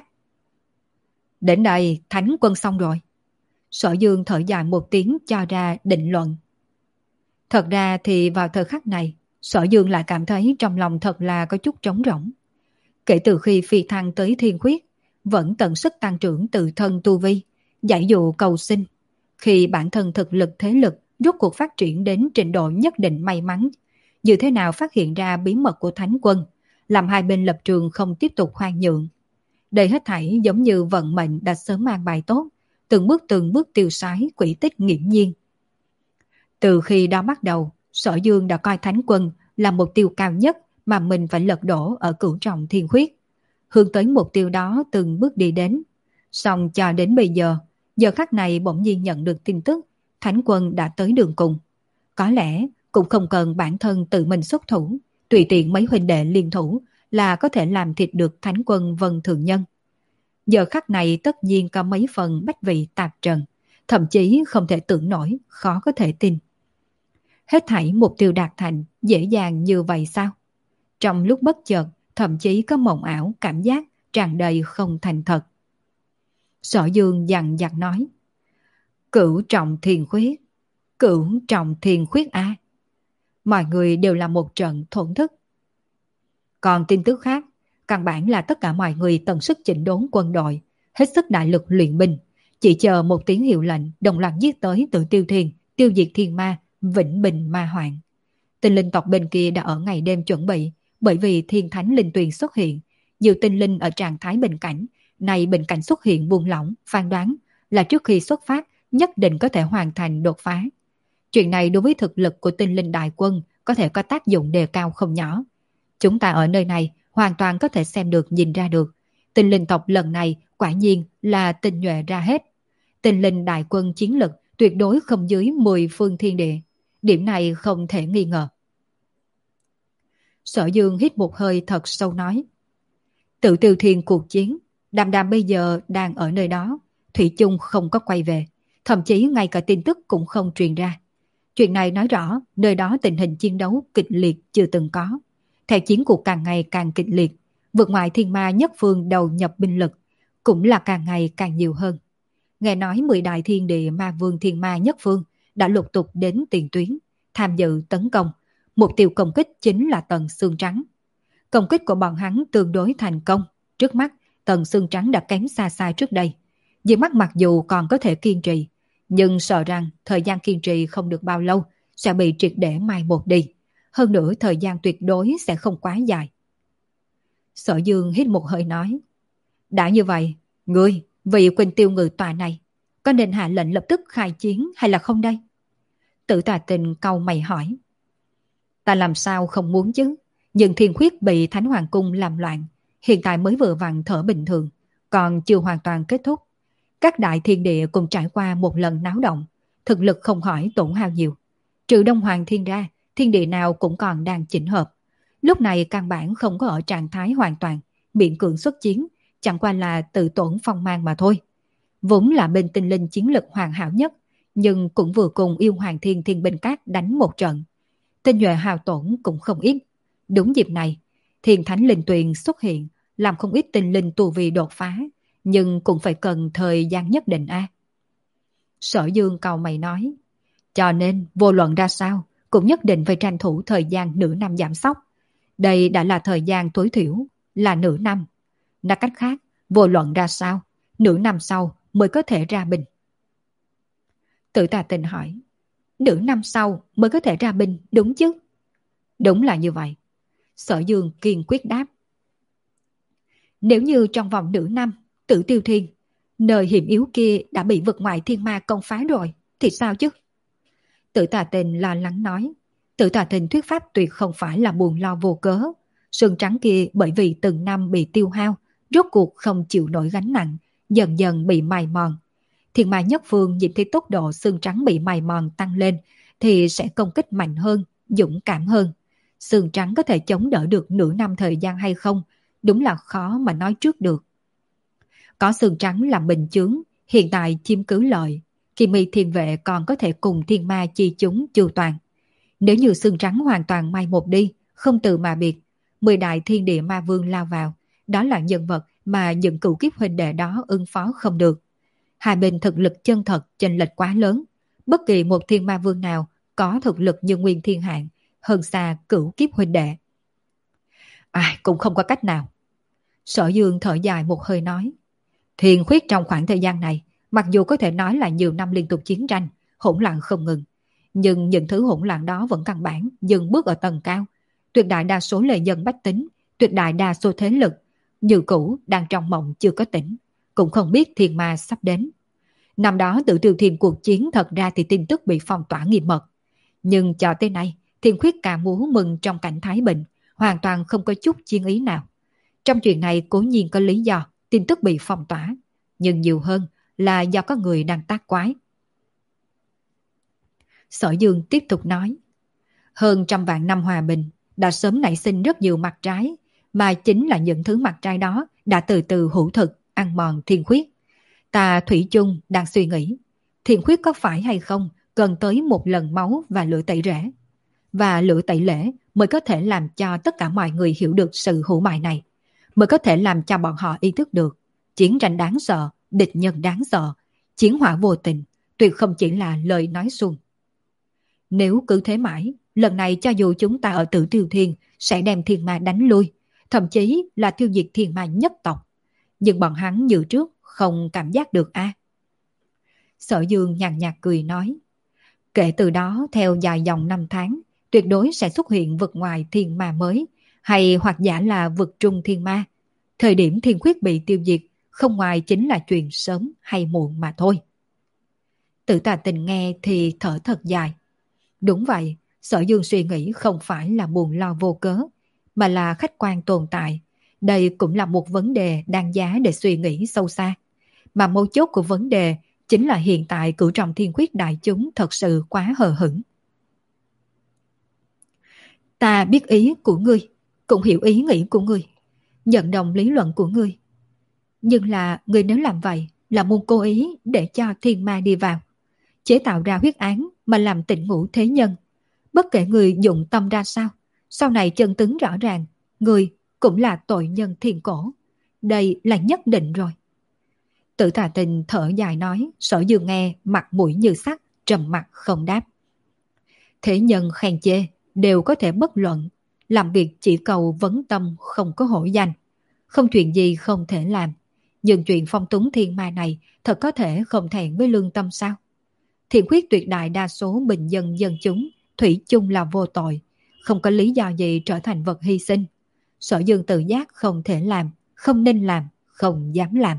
Đến đây, Thánh Quân xong rồi. Sở Dương thở dài một tiếng cho ra định luận. Thật ra thì vào thời khắc này, Sở Dương lại cảm thấy trong lòng thật là có chút trống rỗng. Kể từ khi phi thăng tới thiên khuyết, vẫn tận sức tăng trưởng tự thân tu vi, giải dụ cầu sinh. Khi bản thân thực lực thế lực rốt cuộc phát triển đến trình độ nhất định may mắn, như thế nào phát hiện ra bí mật của Thánh Quân, làm hai bên lập trường không tiếp tục khoan nhượng. Đây hết thảy giống như vận mệnh đã sớm an bài tốt, từng bước từng bước tiêu sái quỹ tích nghiễm nhiên. Từ khi đó bắt đầu, Sở Dương đã coi Thánh Quân là mục tiêu cao nhất mà mình phải lật đổ ở cửu trọng thiên khuyết. Hướng tới mục tiêu đó từng bước đi đến. Xong cho đến bây giờ, giờ khắc này bỗng nhiên nhận được tin tức Thánh Quân đã tới đường cùng. Có lẽ cũng không cần bản thân tự mình xuất thủ, tùy tiện mấy huynh đệ liên thủ là có thể làm thịt được Thánh Quân Vân Thượng Nhân. Giờ khắc này tất nhiên có mấy phần bách vị tạp trần, thậm chí không thể tưởng nổi, khó có thể tin. Hết thảy mục tiêu đạt thành dễ dàng như vậy sao? Trong lúc bất chợt, thậm chí có mộng ảo cảm giác tràn đầy không thành thật. Sở Dương dằn dặt nói, cửu trọng thiên khuyết, cửu trọng thiên khuyết a. Mọi người đều là một trận thổn thức. Còn tin tức khác, căn bản là tất cả mọi người tận sức chỉnh đốn quân đội, hết sức đại lực luyện binh, chỉ chờ một tiếng hiệu lệnh đồng loạt giết tới Tử Tiêu Thiên, tiêu diệt thiên ma, vĩnh bình ma hoạn. Tinh linh tộc bên kia đã ở ngày đêm chuẩn bị, bởi vì thiên thánh linh tuyền xuất hiện, nhiều tinh linh ở trạng thái bình cảnh, này bình cảnh xuất hiện buông lỏng, phán đoán là trước khi xuất phát nhất định có thể hoàn thành đột phá. Chuyện này đối với thực lực của tinh linh đại quân có thể có tác dụng đề cao không nhỏ. Chúng ta ở nơi này hoàn toàn có thể xem được nhìn ra được. Tinh linh tộc lần này quả nhiên là tinh nhuệ ra hết. Tinh linh đại quân chiến lực tuyệt đối không dưới mười phương thiên địa. Điểm này không thể nghi ngờ. Sở Dương hít một hơi thật sâu nói. Tự Tiêu Thiên cuộc chiến, Đàm Đàm bây giờ đang ở nơi đó, thủy chung không có quay về, thậm chí ngay cả tin tức cũng không truyền ra. Chuyện này nói rõ nơi đó tình hình chiến đấu kịch liệt chưa từng có. Theo chiến cuộc càng ngày càng kịch liệt, vượt ngoài thiên ma nhất phương đầu nhập binh lực cũng là càng ngày càng nhiều hơn. Nghe nói mười đại thiên địa ma vương thiên ma nhất phương đã lục tục đến tiền tuyến, tham dự tấn công. Mục tiêu công kích chính là Tần Xương Trắng. Công kích của bọn hắn tương đối thành công. Trước mắt, Tần Xương Trắng đã kém xa xa trước đây. Dưới mắt mặc dù còn có thể kiên trì, nhưng sợ rằng thời gian kiên trì không được bao lâu sẽ bị triệt để mai một đi. Hơn nữa thời gian tuyệt đối sẽ không quá dài. Sở Dương hít một hơi nói. Đã như vậy, ngươi, vị Quỳnh Tiêu Ngự tọa này, có nên hạ lệnh lập tức khai chiến hay là không đây? Tử Tà Tình cau mày hỏi. Ta làm sao không muốn chứ, nhưng thiên khuyết bị Thánh Hoàng Cung làm loạn, hiện tại mới vừa vặn thở bình thường, còn chưa hoàn toàn kết thúc. Các đại thiên địa cùng trải qua một lần náo động, thực lực không khỏi tổn hao nhiều. Trừ Đông Hoàng Thiên ra, thiên địa nào cũng còn đang chỉnh hợp. Lúc này căn bản không có ở trạng thái hoàn toàn, miễn cưỡng xuất chiến, chẳng qua là tự tổn phong mang mà thôi. Vốn là bên tinh linh chiến lực hoàn hảo nhất, nhưng cũng vừa cùng yêu Hoàng Thiên Thiên Binh Các đánh một trận. Tinh nhuệ hao tổn cũng không ít. Đúng dịp này, Thiên Thánh Linh Tuyền xuất hiện, làm không ít tinh linh tu vi đột phá, nhưng cũng phải cần thời gian nhất định a. À. Sở Dương cau mày nói, cho nên vô luận ra sao, cũng nhất định phải tranh thủ thời gian nửa năm giảm sóc. Đây đã là thời gian tối thiểu, là nửa năm. Nói cách khác, vô luận ra sao, nửa năm sau mới có thể ra binh. Tử Tà Tình hỏi, nửa năm sau mới có thể ra binh, đúng chứ? Đúng là như vậy. Sở Dương kiên quyết đáp. Nếu như trong vòng nửa năm, Tử Tiêu Thiên, nơi hiểm yếu kia đã bị vực ngoại thiên ma công phá rồi, thì sao chứ? Tử Tà Tình lo lắng nói. Tử Tà Tình thuyết pháp tuyệt không phải là buồn lo vô cớ. Sương trắng kia bởi vì từng năm bị tiêu hao, rốt cuộc không chịu nổi gánh nặng, dần dần bị mài mòn. Thiên ma nhất phương nhìn thấy tốc độ xương trắng bị mài mòn tăng lên thì sẽ công kích mạnh hơn, dũng cảm hơn. Xương trắng có thể chống đỡ được nửa năm thời gian hay không, đúng là khó mà nói trước được. Có xương trắng làm bình chướng, hiện tại chiếm cứ lợi, Kim Mi Thiên Vệ còn có thể cùng thiên ma chi chúng chu toàn. Nếu như xương trắng hoàn toàn mai một đi, không từ mà biệt, mười đại thiên địa ma vương lao vào, đó là nhân vật mà những cựu kiếp huynh đệ đó ứng phó không được. Hai bên thực lực chân thật chênh lệch quá lớn, bất kỳ một thiên ma vương nào có thực lực như Nguyên Thiên Hạng hơn xa cửu kiếp huynh đệ. Ai cũng không có cách nào. Sở Dương thở dài một hơi nói, Thiên Khuyết trong khoảng thời gian này, mặc dù có thể nói là nhiều năm liên tục chiến tranh, hỗn loạn không ngừng, nhưng những thứ hỗn loạn đó vẫn căn bản dừng bước ở tầng cao. Tuyệt đại đa số lệ dân bách tính, tuyệt đại đa số thế lực, như cũ đang trong mộng chưa có tỉnh, cũng không biết thiên ma sắp đến. Năm đó Tử Tiêu Thiên cuộc chiến thật ra thì tin tức bị phong tỏa nghiêm mật. Nhưng cho tới nay, Thiên Khuyết ca múa mừng trong cảnh thái bình, hoàn toàn không có chút chiến ý nào. Trong chuyện này cố nhiên có lý do tin tức bị phong tỏa, nhưng nhiều hơn là do có người đang tác quái. Sở Dương tiếp tục nói, hơn trăm vạn năm hòa bình đã sớm nảy sinh rất nhiều mặt trái, mà chính là những thứ mặt trái đó đã từ từ hữu thực, ăn mòn Thiên Khuyết. Ta thủy chung đang suy nghĩ, Thiên Khuyết có phải hay không cần tới một lần máu và lửa tẩy rễ. Và lửa tẩy lễ mới có thể làm cho tất cả mọi người hiểu được sự hữu mại này, mới có thể làm cho bọn họ ý thức được chiến tranh đáng sợ, địch nhân đáng sợ, chiến hỏa vô tình, tuyệt không chỉ là lời nói suông. Nếu cứ thế mãi, lần này cho dù chúng ta ở Tử Tiêu Thiên sẽ đem thiên ma đánh lui, thậm chí là tiêu diệt thiên ma nhất tộc, nhưng bọn hắn như trước không cảm giác được a. À? Sở Dương nhàn nhạt cười nói, kể từ đó theo dài dòng năm tháng, tuyệt đối sẽ xuất hiện vực ngoài thiên ma mới, hay hoặc giả là vực trung thiên ma. Thời điểm Thiên Khuyết bị tiêu diệt, không ngoài chính là chuyện sớm hay muộn mà thôi. Tử Tà Tình nghe thì thở thật dài. Đúng vậy, Sở Dương suy nghĩ không phải là buồn lo vô cớ, mà là khách quan tồn tại. Đây cũng là một vấn đề đáng giá để suy nghĩ sâu xa. Mà mấu chốt của vấn đề chính là hiện tại cửu trọng Thiên Khuyết đại chúng thật sự quá hờ hững. Ta biết ý của ngươi, cũng hiểu ý nghĩ của ngươi, nhận đồng lý luận của ngươi. Nhưng là ngươi nếu làm vậy là muốn cố ý để cho thiên ma đi vào, chế tạo ra huyết án mà làm tỉnh ngủ thế nhân. Bất kể người dụng tâm ra sao, sau này chân tướng rõ ràng, người cũng là tội nhân thiên cổ. Đây là nhất định rồi. Tử Tà Tình thở dài nói, Sở Dương nghe mặt mũi như sắt, trầm mặt không đáp. Thế nhân khen chê đều có thể bất luận, làm việc chỉ cầu vấn tâm không có hổ danh, không chuyện gì không thể làm. Nhưng chuyện phong túng thiên ma này thật có thể không thẹn với lương tâm sao? Thiên Khuyết tuyệt đại đa số bình dân dân chúng thủy chung là vô tội, không có lý do gì trở thành vật hy sinh. Sở Dương tự giác không thể làm, không nên làm, không dám làm.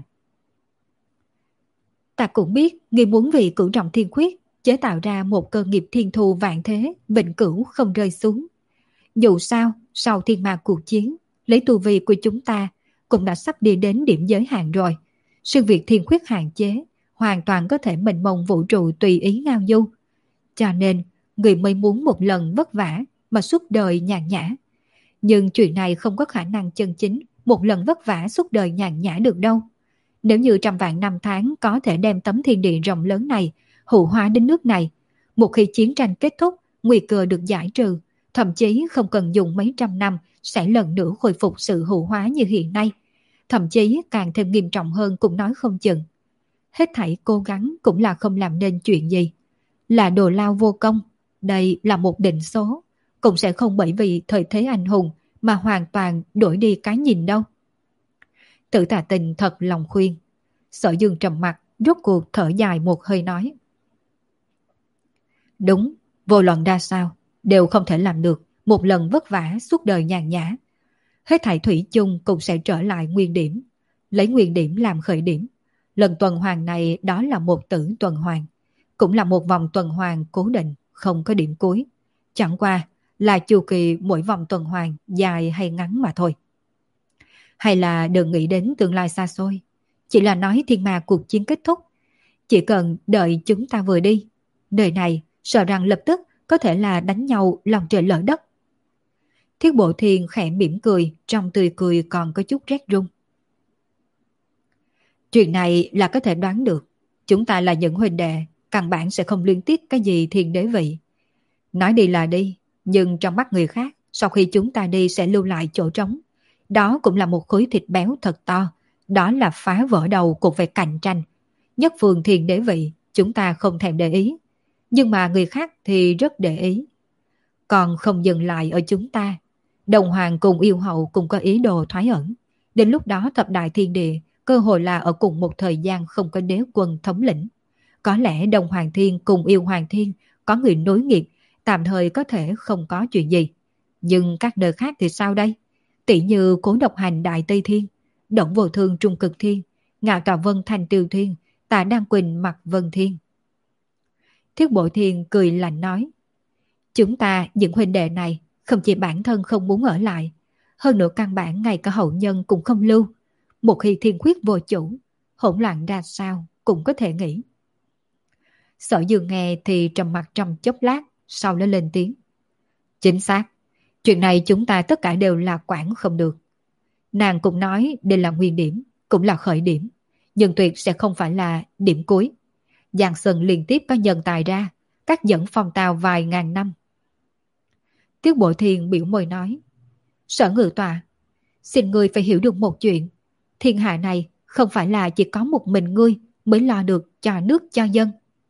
Ta cũng biết ngươi muốn vì cửu trọng Thiên Khuyết chế tạo ra một cơ nghiệp thiên thù vạn thế, vĩnh cửu không rơi xuống. Dù sao, sau thiên ma cuộc chiến, lấy tu vi của chúng ta cũng đã sắp đi đến điểm giới hạn rồi. Sự việc Thiên Khuyết hạn chế hoàn toàn có thể mênh mông vũ trụ tùy ý ngao du. Cho nên, người mới muốn một lần vất vả mà suốt đời nhàn nhã. Nhưng chuyện này không có khả năng chân chính một lần vất vả suốt đời nhàn nhã được đâu. Nếu như trăm vạn năm tháng có thể đem tấm thiên địa rộng lớn này hữu hóa đến nước này, một khi chiến tranh kết thúc, nguy cơ được giải trừ, thậm chí không cần dùng mấy trăm năm sẽ lần nữa khôi phục sự hữu hóa như hiện nay. Thậm chí càng thêm nghiêm trọng hơn cũng nói không chừng. Hết thảy cố gắng cũng là không làm nên chuyện gì. Là đồ lao vô công, đây là một định số, cũng sẽ không bởi vì thời thế anh hùng mà hoàn toàn đổi đi cái nhìn đâu. Tử Tà Tình thật lòng khuyên. Sở Dương trầm mặt, rốt cuộc thở dài một hơi nói. Đúng, vô luận ra sao, đều không thể làm được một lần vất vả suốt đời nhàn nhã. hết thảy thủy chung cũng sẽ trở lại nguyên điểm, lấy nguyên điểm làm khởi điểm. Lần tuần hoàn này đó là một tử tuần hoàn, cũng là một vòng tuần hoàn cố định, không có điểm cuối. Chẳng qua là chu kỳ mỗi vòng tuần hoàn dài hay ngắn mà thôi. Hay là đừng nghĩ đến tương lai xa xôi, chỉ là nói thiên ma cuộc chiến kết thúc. Chỉ cần đợi chúng ta vừa đi, nơi này sợ rằng lập tức có thể là đánh nhau lòng trời lở đất. Thiết Bộ Thiên khẽ mỉm cười, trong tươi cười còn có chút rét run. Chuyện này là có thể đoán được, chúng ta là những huynh đệ, căn bản sẽ không liên tiếc cái gì thiên đế vị. Nói đi là đi, nhưng trong mắt người khác, sau khi chúng ta đi sẽ lưu lại chỗ trống. Đó cũng là một khối thịt béo thật to, đó là phá vỡ đầu cuộc về cạnh tranh. Nhất phương thiên đế vị, chúng ta không thèm để ý, nhưng mà người khác thì rất để ý. Còn không dừng lại ở chúng ta, Đồng Hoàng cùng yêu hậu cũng có ý đồ thoái ẩn. Đến lúc đó thập đại thiên địa cơ hội là ở cùng một thời gian không có đế quân thống lĩnh. Có lẽ Đồng Hoàng Thiên cùng yêu Hoàng Thiên có người nối nghiệp, tạm thời có thể không có chuyện gì. Nhưng các nơi khác thì sao đây? Tỷ như Cố Độc Hành Đại Tây Thiên, Động Vô Thương Trung Cực Thiên, Ngạo Tà Vân Thanh Tiêu Thiên, Tạ Đăng Quỳnh Mặc Vân Thiên. Thiết Bộ Thiên cười lạnh nói, chúng ta những huynh đệ này không chỉ bản thân không muốn ở lại, hơn nữa căn bản ngay cả hậu nhân cũng không lưu. Một khi thiên khuyết vô chủ, hỗn loạn ra sao cũng có thể nghĩ. Sở Dương nghe thì trầm mặt trong chốc lát, sau đó lên tiếng. Chính xác, chuyện này chúng ta tất cả đều là quản không được. Nàng cũng nói đây là nguyên điểm, cũng là khởi điểm, nhưng tuyệt sẽ không phải là điểm cuối. Giang Sơn liên tiếp có nhân tài ra, các dẫn phong tào vài ngàn năm. Tiết Bộ Thiên biểu môi nói, Sở Ngự Tọa, xin ngươi phải hiểu được một chuyện. Thiên hạ này không phải là chỉ có một mình ngươi mới lo được cho nước cho dân.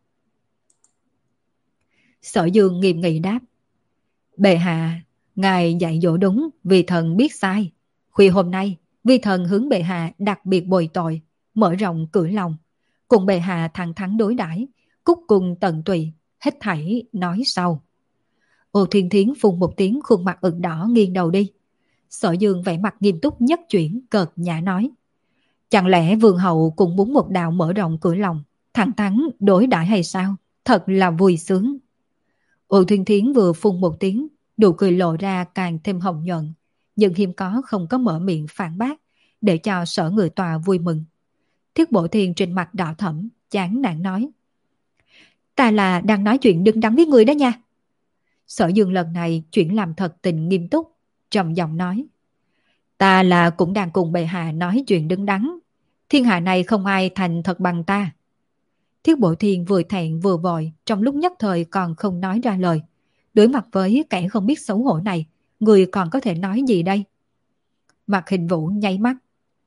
Sở Dương nghiêm nghị đáp, bệ hạ, ngài dạy dỗ đúng, vì thần biết sai. Khuya hôm nay, vi thần hướng bệ hạ đặc biệt bồi tội, mở rộng cửa lòng, cùng bệ hạ thẳng thắn đối đãi, cúc cùng tận tụy, hết thảy nói sau. Ô Thiên Thiến phun một tiếng, khuôn mặt ửng đỏ nghiêng đầu đi. Sở Dương vẻ mặt nghiêm túc nhất chuyển, cợt nhã nói, chẳng lẽ vương hậu cũng muốn một đạo mở rộng cửa lòng, thẳng thắn đối đãi hay sao? Thật là vui sướng. Ô Thiên Thiến vừa phun một tiếng, nụ cười lộ ra càng thêm hồng nhuận, nhưng hiếm có không có mở miệng phản bác, để cho Sở Ngự Tọa vui mừng. Thiết Bộ Thiên trên mặt đỏ thẫm, chán nản nói, ta là đang nói chuyện đứng đắn với người đó nha. Sở Dương lần này chuyển làm thật tình nghiêm túc, trầm giọng nói, ta là cũng đang cùng bệ hạ nói chuyện đứng đắn. Thiên hạ này không ai thành thật bằng ta. Thiết Bộ Thiên vừa thẹn vừa vội, trong lúc nhất thời còn không nói ra lời. Đối mặt với kẻ không biết xấu hổ này, người còn có thể nói gì đây? Mạc Hình Vũ nháy mắt.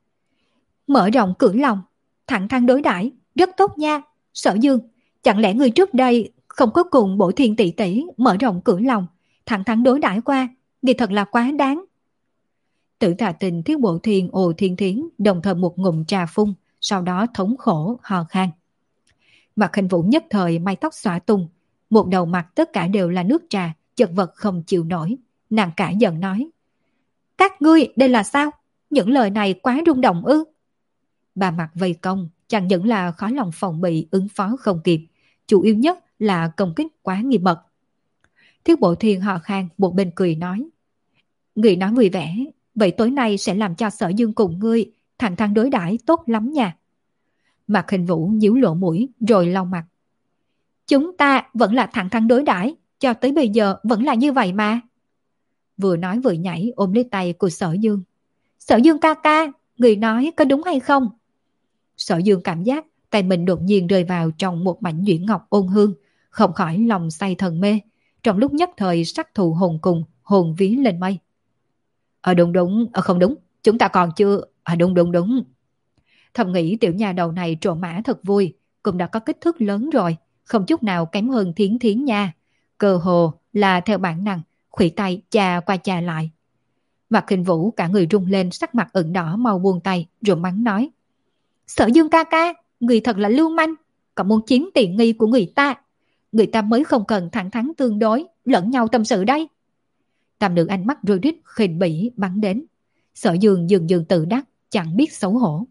Mở rộng cửa lòng, thẳng thắn đối đãi, rất tốt nha. Sở Dương, chẳng lẽ người trước đây không có cùng Bộ Thiên tỷ tỷ mở rộng cửa lòng, thẳng thắn đối đãi qua, thì thật là quá đáng. Tử Tà Tình, Thiết Bộ Thiên, Ồ Thiên Thiến đồng thời một ngụm trà phun, sau đó thống khổ hò khan. Mạc Hình Vũ nhất thời mái tóc xõa tung, một đầu mặt tất cả đều là nước trà, chật vật không chịu nổi. Nàng cả giận nói, các ngươi đây là sao? Những lời này quá rung động ư? Bà Mạc vây công, chẳng những là khó lòng phòng bị ứng phó không kịp, chủ yếu nhất là công kích quá nghiêm mật. Thiết Bộ Thiên hò khan một bên cười nói, người nói vui vẻ, vậy tối nay sẽ làm cho Sở Dương cùng ngươi thẳng thắn đối đãi tốt lắm nha. Mạc Hình Vũ nhíu lỗ mũi rồi lau mặt. Chúng ta vẫn là thẳng thắn đối đãi, cho tới bây giờ vẫn là như vậy mà. Vừa nói vừa nhảy ôm lấy tay của Sở Dương. Sở Dương ca ca, người nói có đúng hay không? Sở Dương cảm giác tay mình đột nhiên rơi vào trong một mảnh nhuyễn ngọc ôn hương, không khỏi lòng say thần mê. Trong lúc nhất thời sắc thù hồn cùng, hồn ví lên mây. Ờ đúng đúng, ờ không đúng, chúng ta còn chưa, ờ đúng đúng đúng. Thầm nghĩ tiểu nhà đầu này trộn mã thật vui, cũng đã có kích thước lớn rồi, không chút nào kém hơn Thiến Thiến nha. Cơ hồ là theo bản năng, khuỷu tay chà qua chà lại. Mạc Hình Vũ cả người rung lên, sắc mặt ửng đỏ mau buông tay, rồi mắng nói. Sở Dương ca ca, người thật là lưu manh, còn muốn chiếm tiện nghi của người ta. Người ta mới không cần thẳng thắn tương đối, lẫn nhau tâm sự đây. Tam nữ ánh mắt rơi rít khinh bỉ bắn đến. Sở Dương dường dường tự đắc, chẳng biết xấu hổ.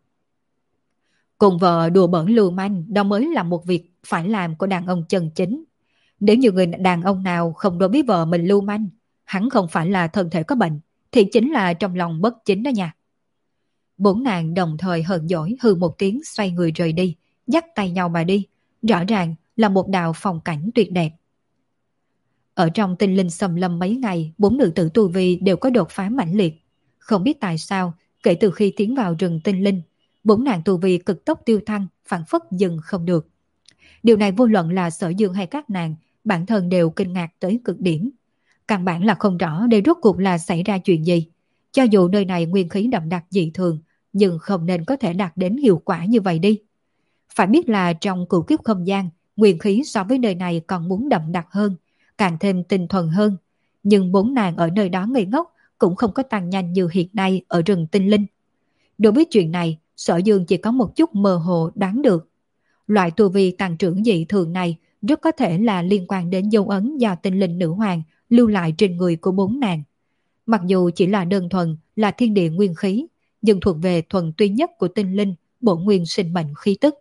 Cùng vợ đùa bỡn lưu manh, đó mới là một việc phải làm của đàn ông chân chính. Nếu như người đàn ông nào không đối với vợ mình lưu manh, hắn không phải là thân thể có bệnh, thì chính là trong lòng bất chính đó nha. Bốn nàng đồng thời hờn dỗi hừ một tiếng xoay người rời đi, dắt tay nhau mà đi, rõ ràng là một đạo phong cảnh tuyệt đẹp. Ở trong tinh linh xâm lâm mấy ngày, bốn nữ tử tu vi đều có đột phá mãnh liệt. Không biết tại sao, kể từ khi tiến vào rừng tinh linh, bốn nàng tu vi cực tốc tiêu thăng, phản phất dừng không được. Điều này vô luận là Sở Dương hay các nàng, bản thân đều kinh ngạc tới cực điểm. Căn bản là không rõ đây rốt cuộc là xảy ra chuyện gì. Cho dù nơi này nguyên khí đậm đặc dị thường, nhưng không nên có thể đạt đến hiệu quả như vậy đi. Phải biết là trong cửu kiếp không gian, nguyên khí so với nơi này còn muốn đậm đặc hơn, càng thêm tinh thuần hơn. Nhưng bốn nàng ở nơi đó ngây ngốc cũng không có tăng nhanh như hiện nay ở rừng tinh linh. Đối với chuyện này, Sở Dương chỉ có một chút mơ hồ đoán được. Loại tu vi tăng trưởng dị thường này rất có thể là liên quan đến dấu ấn do tinh linh nữ hoàng lưu lại trên người của bốn nàng. Mặc dù chỉ là đơn thuần là thiên địa nguyên khí, nhưng thuộc về thuần túy nhất của tinh linh, bổn nguyên sinh mệnh khí tức.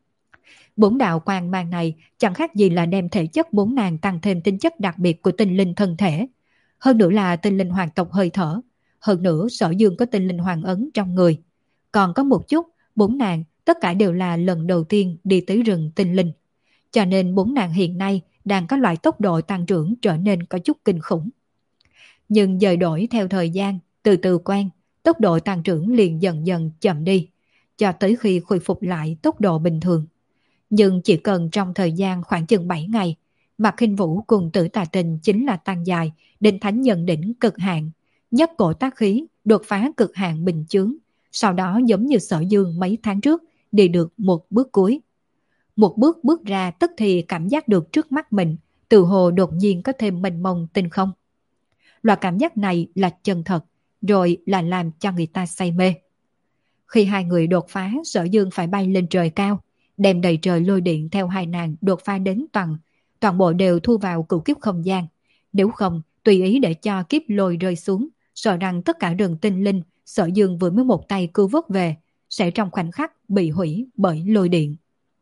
Bốn đạo quang mang này chẳng khác gì là đem thể chất bốn nàng tăng thêm tính chất đặc biệt của tinh linh thân thể. Hơn nữa là tinh linh hoàng tộc hơi thở. Hơn nữa Sở Dương có tinh linh hoàng ấn trong người. Còn có một chút, bốn nàng tất cả đều là lần đầu tiên đi tới rừng tinh linh. Cho nên bốn nàng hiện nay đang có loại tốc độ tăng trưởng trở nên có chút kinh khủng. Nhưng dời đổi theo thời gian, từ từ quen, tốc độ tăng trưởng liền dần dần chậm đi, cho tới khi khôi phục lại tốc độ bình thường. Nhưng chỉ cần trong thời gian khoảng chừng bảy ngày, Mạc Hinh Vũ cùng Tử Tà Tình chính là tăng dài đến thánh nhân đỉnh cực hạn, nhất cổ tác khí, đột phá cực hạn bình chướng, sau đó giống như Sở Dương mấy tháng trước đi được một bước cuối. Một bước bước ra tức thì cảm giác được trước mắt mình, tự hồ đột nhiên có thêm mênh mông tinh không. Loại cảm giác này là chân thật, rồi là làm cho người ta say mê. Khi hai người đột phá, Sở Dương phải bay lên trời cao, đem đầy trời lôi điện theo hai nàng đột phá đến toàn, toàn bộ đều thu vào cửu kiếp không gian. Nếu không, tùy ý để cho kiếp lôi rơi xuống, sợ rằng tất cả rừng tinh linh Sở Dương vừa mới một tay cứu vớt về, sẽ trong khoảnh khắc bị hủy bởi lôi điện.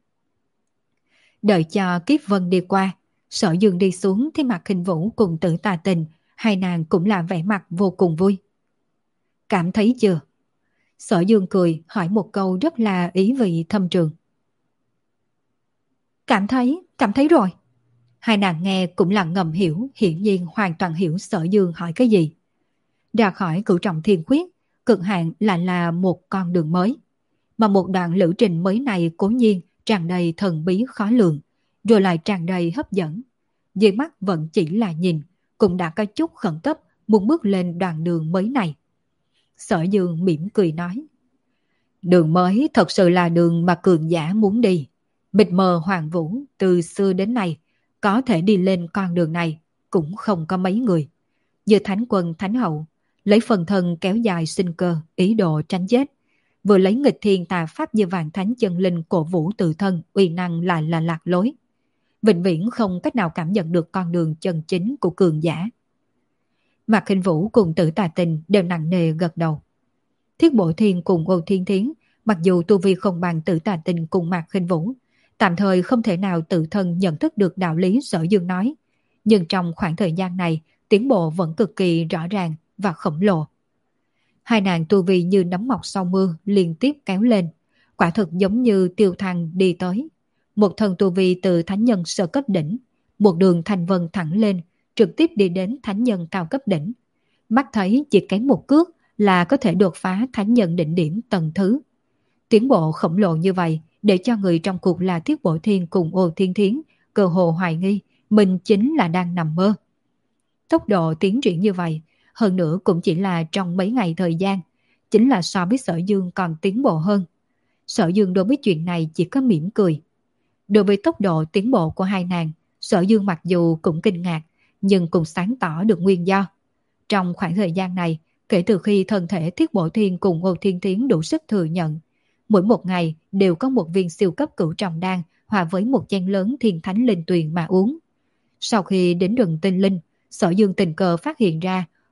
Đợi cho kiếp vân đi qua, Sở Dương đi xuống thì Mạc Hinh Vũ cùng Tử Tà Tình, hai nàng cũng là vẻ mặt vô cùng vui. Cảm thấy chưa? Sở Dương cười hỏi một câu rất là ý vị thâm trường. Cảm thấy, cảm thấy rồi. Hai nàng nghe cũng là ngầm hiểu, hiển nhiên hoàn toàn hiểu Sở Dương hỏi cái gì. Ra khỏi cửu trọng thiên khuyết, cực hạn lại là một con đường mới. Mà một đoạn lữ trình mới này cố nhiên tràn đầy thần bí khó lường, rồi lại tràn đầy hấp dẫn. Dưới mắt vẫn chỉ là nhìn, cũng đã có chút khẩn cấp muốn bước lên đoạn đường mới này. Sở Dương mỉm cười nói. Đường mới thật sự là đường mà cường giả muốn đi. Mịt mờ hoàng vũ từ xưa đến nay, có thể đi lên con đường này cũng không có mấy người. Như thánh quân thánh hậu, lấy phần thân kéo dài sinh cơ, ý đồ tránh chết. Vừa lấy nghịch thiên tà pháp như vạn thánh chân linh cổ vũ tự thân, uy năng lại là lạc lối. Vĩnh viễn không cách nào cảm nhận được con đường chân chính của cường giả. Mạc Hinh Vũ cùng Tử Tà Tình đều nặng nề gật đầu. Thiết Bộ Thiên cùng Ô Thiên Thiến, mặc dù tu vi không bằng Tử Tà Tình cùng Mạc Hinh Vũ, tạm thời không thể nào tự thân nhận thức được đạo lý Sở Dương nói, nhưng trong khoảng thời gian này, tiến bộ vẫn cực kỳ rõ ràng và khổng lồ. Hai nàng tu vi như nấm mọc sau mưa liên tiếp kéo lên, quả thực giống như tiêu thăng đi tới. Một thần tu vi từ thánh nhân sơ cấp đỉnh, một đường thành vân thẳng lên, trực tiếp đi đến thánh nhân cao cấp đỉnh. Mắt thấy chỉ kém một cước là có thể đột phá thánh nhân đỉnh điểm tầng thứ. Tiến bộ khổng lồ như vậy để cho người trong cuộc là Thiết Bộ Thiên cùng Ô Thiên Thiến cơ hồ hoài nghi mình chính là đang nằm mơ. Tốc độ tiến triển như vậy, hơn nữa cũng chỉ là trong mấy ngày thời gian, chính là so với Sở Dương còn tiến bộ hơn. Sở Dương đối với chuyện này chỉ có mỉm cười. Đối với tốc độ tiến bộ của hai nàng, Sở Dương mặc dù cũng kinh ngạc, nhưng cũng sáng tỏ được nguyên do. Trong khoảng thời gian này, kể từ khi thân thể Thiết Bộ Thiên cùng Ô Thiên Thiến đủ sức thừa nhận, mỗi một ngày đều có một viên siêu cấp cửu trọng đan hòa với một chén lớn thiên thánh linh tuyền mà uống. Sau khi đến rừng tinh linh, Sở Dương tình cờ phát hiện ra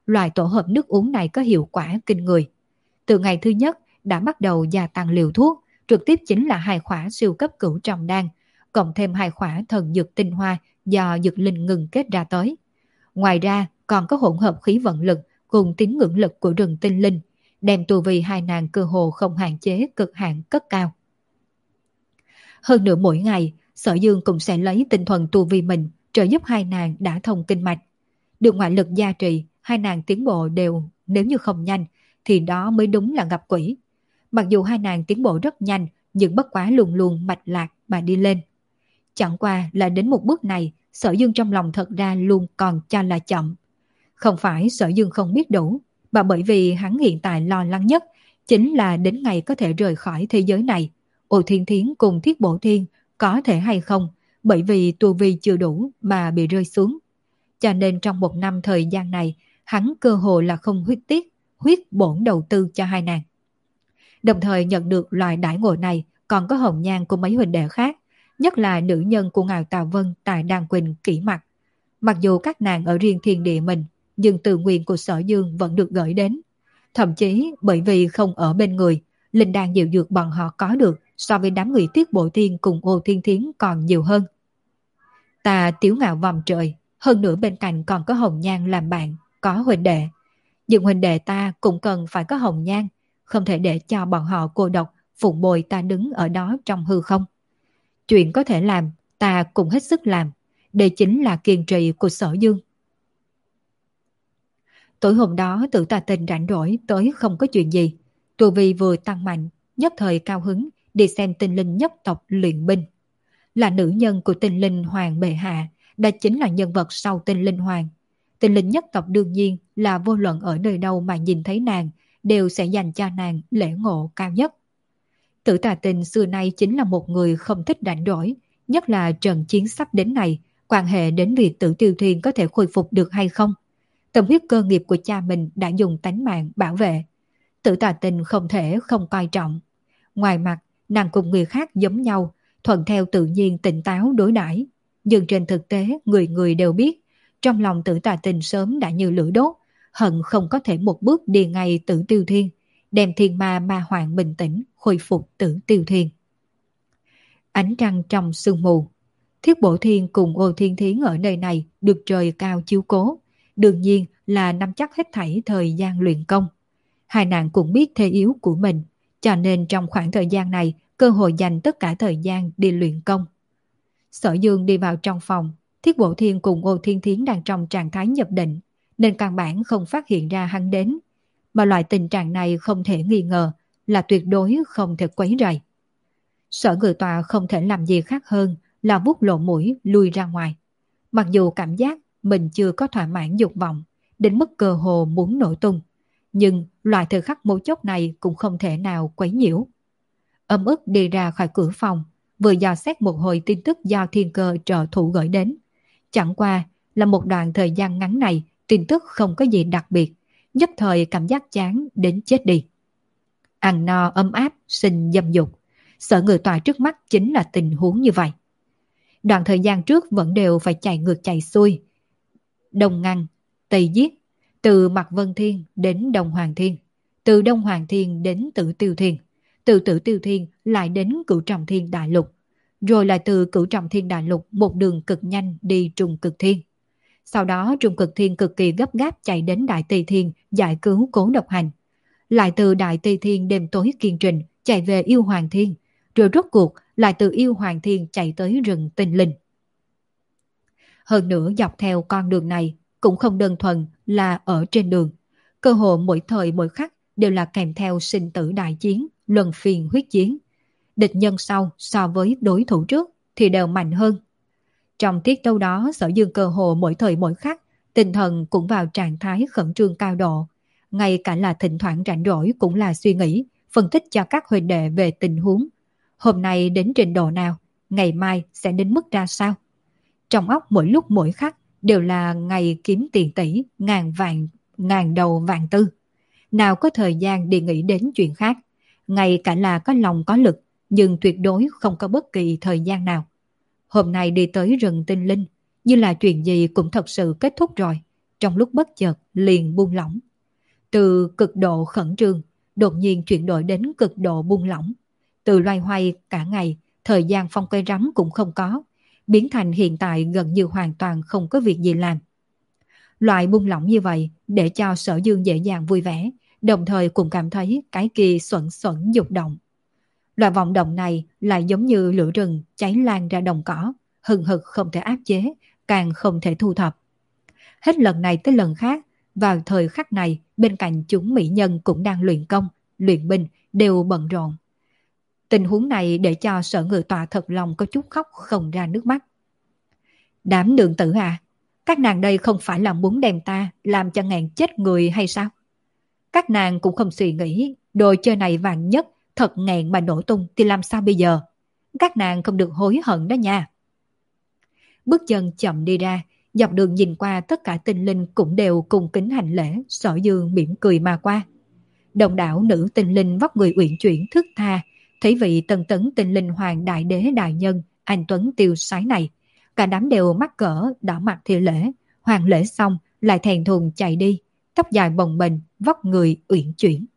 loại tổ hợp nước uống này có hiệu quả kinh người. Từ ngày thứ nhất đã bắt đầu gia tăng liều thuốc, trực tiếp chính là hai khỏa siêu cấp cửu trọng đan, cộng thêm hai khỏa thần dược tinh hoa do dược linh ngừng kết ra tới. Ngoài ra còn có hỗn hợp khí vận lực cùng tín ngưỡng lực của rừng tinh linh, đem tu vi hai nàng cơ hồ không hạn chế cực hạn cất cao. Hơn nữa mỗi ngày, Sở Dương cũng sẽ lấy tinh thuần tu vi mình trợ giúp hai nàng đã thông kinh mạch. Được ngoại lực gia trì, hai nàng tiến bộ đều, nếu như không nhanh thì đó mới đúng là gặp quỷ. Mặc dù hai nàng tiến bộ rất nhanh, nhưng bất quá luôn luôn mạch lạc mà đi lên. Chẳng qua là đến một bước này, Sở Dương trong lòng thật ra luôn còn cho là chậm. Không phải Sở Dương không biết đủ, mà bởi vì hắn hiện tại lo lắng nhất chính là đến ngày có thể rời khỏi thế giới này, Ô Thiên Thiến cùng Thiết Bổ Thiên có thể hay không, bởi vì tu vi chưa đủ mà bị rơi xuống. Cho nên trong một năm thời gian này, hắn cơ hồ là không huyết tiết, huyết bổn đầu tư cho hai nàng. Đồng thời nhận được loại đãi ngộ này còn có Hồng Nhan của mấy huynh đệ khác, nhất là nữ nhân của Ngạo Tào Vân tại Đan Quỳnh kỹ mặt. Mặc dù các nàng ở riêng thiên địa mình, nhưng từ nguyện của Sở Dương vẫn được gửi đến. Thậm chí bởi vì không ở bên người, linh đan diệu dược bọn họ có được so với đám người Tiết Bộ Thiên cùng Ô Thiên Thiến còn nhiều hơn. Ta Tiếu Ngạo vòng trời, hơn nữa bên cạnh còn có Hồng Nhan làm bạn, có huynh đệ. Nhưng huynh đệ ta cũng cần phải có Hồng Nhan, không thể để cho bọn họ cô độc phụng bồi ta đứng ở đó trong hư không. Chuyện có thể làm, ta cũng hết sức làm. Đây chính là kiên trì của Sở Dương. Tối hôm đó Tử Tà Tình rảnh rỗi tới không có chuyện gì. Tu vi vừa tăng mạnh, nhất thời cao hứng đi xem tinh linh nhất tộc luyện binh. Là nữ nhân của tinh linh hoàng bệ hạ, đó chính là nhân vật sau tinh linh hoàng. Tinh linh nhất tộc đương nhiên là vô luận ở nơi đâu mà nhìn thấy nàng, đều sẽ dành cho nàng lễ ngộ cao nhất. Tử Tà Tình xưa nay chính là một người không thích rảnh rỗi, nhất là trận chiến sắp đến này, quan hệ đến việc Tử Tiêu Thuyền có thể khôi phục được hay không. Tâm huyết cơ nghiệp của cha mình đã dùng tánh mạng bảo vệ. Tử Tà Tình không thể không coi trọng. Ngoài mặt, nàng cùng người khác giống nhau, thuận theo tự nhiên tỉnh táo đối đãi. Nhưng trên thực tế, người người đều biết, trong lòng Tử Tà Tình sớm đã như lửa đốt, hận không có thể một bước đi ngay Tử Tiêu Thiên, đem thiên ma ma hoàng bình tĩnh, khôi phục Tử Tiêu Thiên. Ánh trăng trong sương mù. Thiết Bổ Thiên cùng Ô Thiên Thiến ở nơi này được trời cao chiếu cố, đương nhiên là nắm chắc hết thảy thời gian luyện công. Hai nàng cũng biết thế yếu của mình, cho nên trong khoảng thời gian này cơ hội dành tất cả thời gian đi luyện công. Sở Dương đi vào trong phòng, Thiết Bổ Thiên cùng Ô Thiên Thiến đang trong trạng thái nhập định, nên căn bản không phát hiện ra hắn đến. Mà loại tình trạng này không thể nghi ngờ là tuyệt đối không thể quấy rầy. Sở Ngự Tọa không thể làm gì khác hơn là vuốt lộ mũi lui ra ngoài. Mặc dù cảm giác mình chưa có thỏa mãn dục vọng, đến mức cơ hồ muốn nổ tung, nhưng loại thời khắc mấu chốt này cũng không thể nào quấy nhiễu. Âm ức đi ra khỏi cửa phòng, vừa dò xét một hồi tin tức do thiên cơ trợ thủ gửi đến. Chẳng qua là một đoạn thời gian ngắn này, tin tức không có gì đặc biệt, nhất thời cảm giác chán đến chết đi. Ăn no ấm áp, sinh dâm dục. Sở Ngự Tọa trước mắt chính là tình huống như vậy. Đoạn thời gian trước vẫn đều phải chạy ngược chạy xuôi. Đông ngăn, Tây giết, từ Mạc Vân Thiên đến Đông Hoàng Thiên, từ Đông Hoàng Thiên đến Tử Tiêu Thiên, từ Tử Tiêu Thiên lại đến Cửu Trọng Thiên Đại Lục, rồi lại từ Cửu Trọng Thiên Đại Lục một đường cực nhanh đi Trung Cực Thiên. Sau đó Trung Cực Thiên cực kỳ gấp gáp chạy đến Đại Tây Thiên giải cứu Cố Độc Hành. Lại từ Đại Tây Thiên đêm tối kiên trình chạy về Yêu Hoàng Thiên, rồi rốt cuộc lại từ Yêu Hoàng Thiên chạy tới rừng Tinh Linh. Hơn nữa dọc theo con đường này cũng không đơn thuần là ở trên đường. Cơ hồ mỗi thời mỗi khắc đều là kèm theo sinh tử đại chiến, luân phiên huyết chiến. Địch nhân sau so với đối thủ trước thì đều mạnh hơn. Trong tiết tấu đó, Sở Dương cơ hồ mỗi thời mỗi khắc, tinh thần cũng vào trạng thái khẩn trương cao độ. Ngay cả là thỉnh thoảng rảnh rỗi cũng là suy nghĩ, phân tích cho các huynh đệ về tình huống. Hôm nay đến trình độ nào, ngày mai sẽ đến mức ra sao? Trong óc mỗi lúc mỗi khắc đều là ngày kiếm tiền tỷ, ngàn vạn, ngàn đầu vạn tư. Nào có thời gian đi nghĩ đến chuyện khác. Ngay cả là có lòng có lực, nhưng tuyệt đối không có bất kỳ thời gian nào. Hôm nay đi tới rừng Tinh Linh, như là chuyện gì cũng thật sự kết thúc rồi. trong lúc bất chợt liền buông lỏng. Từ cực độ khẩn trương, đột nhiên chuyển đổi đến cực độ buông lỏng. Từ loay hoay cả ngày, thời gian phong cây rắm cũng không có, biến thành hiện tại gần như hoàn toàn không có việc gì làm. Loại buông lỏng như vậy để cho Sở Dương dễ dàng vui vẻ, đồng thời cũng cảm thấy cái kia xuẩn xuẩn dục động. Loại vọng động này lại giống như lửa rừng cháy lan ra đồng cỏ, hừng hực không thể áp chế, càng không thể thu thập. Hết lần này tới lần khác, vào thời khắc này bên cạnh chúng mỹ nhân cũng đang luyện công, luyện binh, đều bận rộn. Tình huống này để cho Sở Ngự Tọa thật lòng có chút khóc không ra nước mắt. Đám nương tử à, các nàng đây không phải là muốn đem ta làm cho ngàn chết người hay sao? Các nàng cũng không suy nghĩ đồ chơi này vàng nhất thật ngàn mà nổ tung thì làm sao bây giờ? Các nàng không được hối hận đó nha. Bước chân chậm đi ra, dọc đường nhìn qua tất cả tinh linh cũng đều cùng kính hành lễ, Sở Dương mỉm cười mà qua. Đồng đảo nữ tinh linh vóc người uyển chuyển thức tha, thấy vị tân tấn tinh linh hoàng đại đế đại nhân, anh Tuấn tiêu sái này. Cả đám đều mắc cỡ, đỏ mặt thi lễ, hoàn lễ xong lại thèn thùng chạy đi, tóc dài bồng bềnh, vóc người uyển chuyển.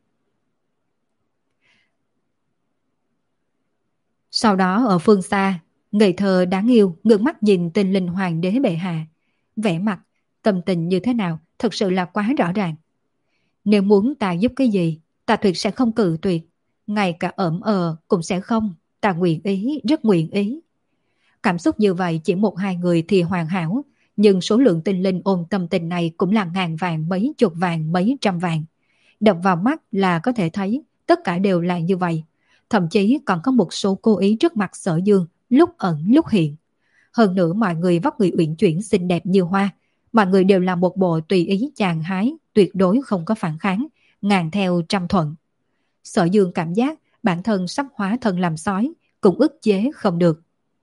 Sau đó ở phương xa, ngây thơ đáng yêu ngước mắt nhìn tinh linh hoàng đế bệ hạ. Vẻ mặt, tâm tình như thế nào thật sự là quá rõ ràng. Nếu muốn ta giúp cái gì, ta tuyệt sẽ không cự tuyệt. Ngay cả ẩm ờ cũng sẽ không, ta nguyện ý, rất nguyện ý. Cảm xúc như vậy chỉ một hai người thì hoàn hảo, nhưng số lượng tinh linh ôm tâm tình này cũng là ngàn vàng, mấy chục vàng, mấy trăm vàng. Đập vào mắt là có thể thấy tất cả đều là như vậy. Thậm chí còn có một số cố ý trước mặt Sở Dương, lúc ẩn lúc hiện. Hơn nữa mọi người vóc người uyển chuyển xinh đẹp như hoa, mọi người đều là một bộ tùy ý chàng hái, tuyệt đối không có phản kháng, ngàn theo trăm thuận. Sở Dương cảm giác bản thân sắp hóa thân làm sói, cũng ức chế không được.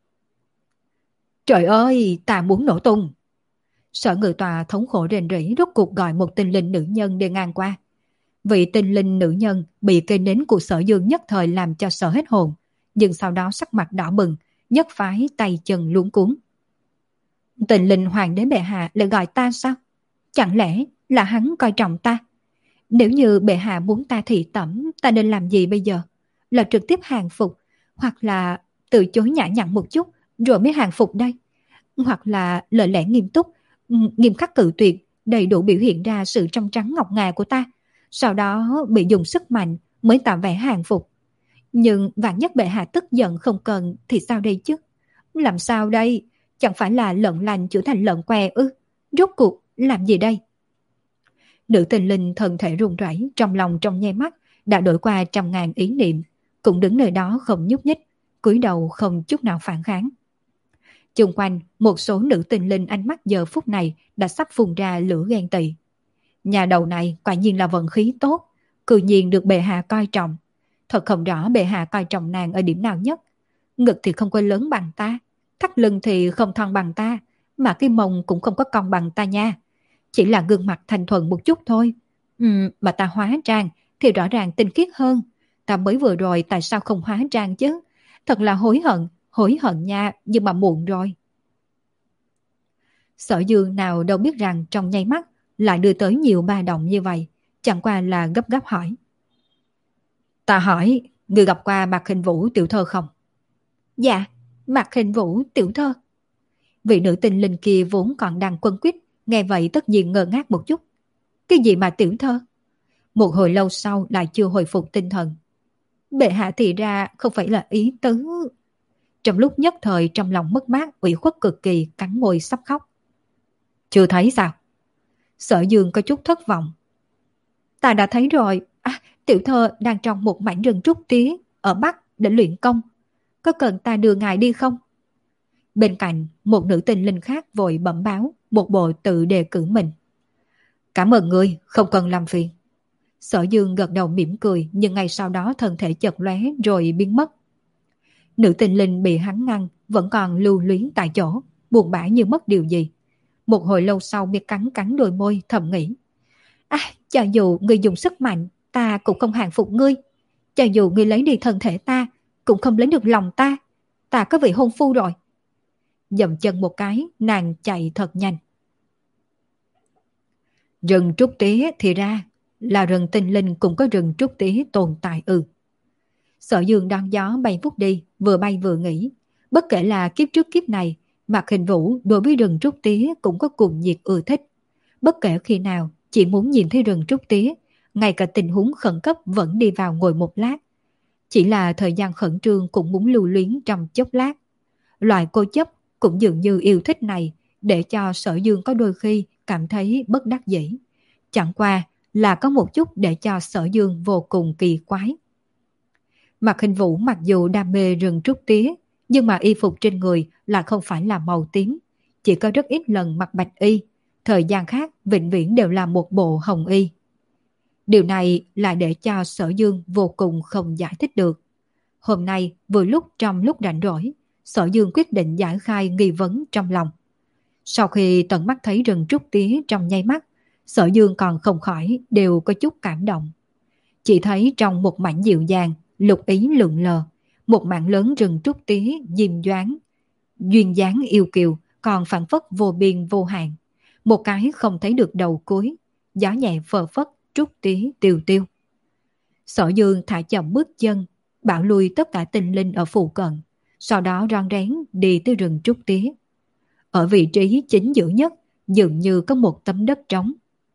Trời ơi, ta muốn nổ tung. Sở Ngự Tọa thống khổ rền rỉ rốt cuộc gọi một tinh linh nữ nhân để ngang qua. Vị tinh linh nữ nhân bị cây nến của Sở Dương nhất thời làm cho sợ hết hồn, nhưng sau đó sắc mặt đỏ bừng, nhất phái tay chân luống cuống. Tinh linh hoàng đế bệ hạ lại gọi ta sao? Chẳng lẽ là hắn coi trọng ta? Nếu như bệ hạ muốn ta thị tẩm, ta nên làm gì bây giờ? Là trực tiếp hàng phục, hoặc là từ chối nhã nhặn một chút rồi mới hàng phục đây? Hoặc là lời lẽ nghiêm túc, nghiêm khắc cự tuyệt, đầy đủ biểu hiện ra sự trong trắng ngọc ngà của ta, sau đó bị dùng sức mạnh mới tạo vẻ hàng phục. Nhưng vạn nhất bệ hạ tức giận không cần thì sao đây chứ? Làm sao đây? Chẳng phải là lợn lành trở thành lợn què ư? Rốt cuộc làm gì đây? Nữ tinh linh thân thể run rẩy, trong lòng trong nháy mắt đã đổi qua trăm ngàn ý niệm, cũng đứng nơi đó không nhúc nhích, cúi đầu không chút nào phản kháng. Chung quanh một số nữ tinh linh ánh mắt giờ phút này đã sắp phun ra lửa ghen tị. Nhà đầu này quả nhiên là vận khí tốt, cư nhiên được bệ hạ coi trọng. Thật không rõ bệ hạ coi trọng nàng ở điểm nào nhất. Ngực thì không có lớn bằng ta, thắt lưng thì không thon bằng ta, mà cái mông cũng không có cong bằng ta nha. Chỉ là gương mặt thanh thuần một chút thôi. Ừ, mà ta hóa trang thì rõ ràng tinh khiết hơn. Ta mới vừa rồi tại sao không hóa trang chứ? Thật là hối hận, hối hận nha, nhưng mà muộn rồi. Sở Dương nào đâu biết rằng trong nháy mắt lại đưa tới nhiều ba động như vậy, chẳng qua là gấp gáp hỏi. Ta hỏi, người gặp qua Mạc Hình Vũ tiểu thơ không? Dạ, Mạc Hình Vũ tiểu thơ. Vị nữ tinh linh kia vốn còn đang quấn quýt, nghe vậy tất nhiên ngơ ngác một chút. Cái gì mà tiểu thơ? Một hồi lâu sau lại chưa hồi phục tinh thần. Bệ hạ thì ra không phải là ý tứ. Trong lúc nhất thời trong lòng mất mát, ủy khuất cực kỳ, cắn môi sắp khóc. Chưa thấy sao? Sở Dương có chút thất vọng. Ta đã thấy rồi. À, tiểu thơ đang trong một mảnh rừng trúc tía ở Bắc để luyện công. Có cần ta đưa ngài đi không? Bên cạnh, một nữ tinh linh khác vội bẩm báo, một bộ tự đề cử mình. Cảm ơn ngươi, không cần làm phiền. Sở Dương gật đầu mỉm cười, nhưng ngay sau đó thân thể chợt lóe rồi biến mất. Nữ tinh linh bị hắn ngăn, vẫn còn lưu luyến tại chỗ, buồn bã như mất điều gì. Một hồi lâu sau mới cắn cắn đôi môi thầm nghĩ. À, cho dù ngươi dùng sức mạnh, ta cũng không hàng phục ngươi. Cho dù ngươi lấy đi thân thể ta, cũng không lấy được lòng ta. Ta có vị hôn phu rồi. Dậm chân một cái, nàng chạy thật nhanh. Rừng trúc tía thì ra là rừng tinh linh cũng có rừng trúc tía tồn tại ư? Sở Dương đón gió bay vút đi, vừa bay vừa nghĩ. Bất kể là kiếp trước kiếp này, Mạc Hình Vũ đối với rừng trúc tía cũng có cùng nhiệt ưa thích. Bất kể khi nào, chỉ muốn nhìn thấy rừng trúc tía, ngay cả tình huống khẩn cấp vẫn đi vào ngồi một lát. Chỉ là thời gian khẩn trương cũng muốn lưu luyến trong chốc lát. Loại cô chấp cũng dường như yêu thích này để cho Sở Dương có đôi khi cảm thấy bất đắc dĩ. Chẳng qua là có một chút để cho Sở Dương vô cùng kỳ quái. Mạc Hình Vũ mặc dù đam mê rừng trúc tía, nhưng mà y phục trên người là không phải là màu tím, chỉ có rất ít lần mặc bạch y, thời gian khác vĩnh viễn đều là một bộ hồng y. Điều này lại để cho Sở Dương vô cùng không giải thích được. Hôm nay vừa lúc trong lúc rảnh rỗi, Sở Dương quyết định giải khai nghi vấn trong lòng. Sau khi tận mắt thấy rừng trúc tía trong nháy mắt, Sở Dương còn không khỏi đều có chút cảm động. Chỉ thấy trong một mảnh dịu dàng, lục ý lượn lờ, một mảng lớn rừng trúc tía diêm dáng, duyên dáng yêu kiều, còn phản phất vô biên vô hạn. Một cái không thấy được đầu cuối, gió nhẹ phờ phất, trúc tía tiêu tiêu. Sở Dương thả chậm bước chân, bảo lui tất cả tinh linh ở phụ cận, sau đó ron rén đi tới rừng trúc tía. Ở vị trí chính giữa nhất, dường như có một tấm đất trống.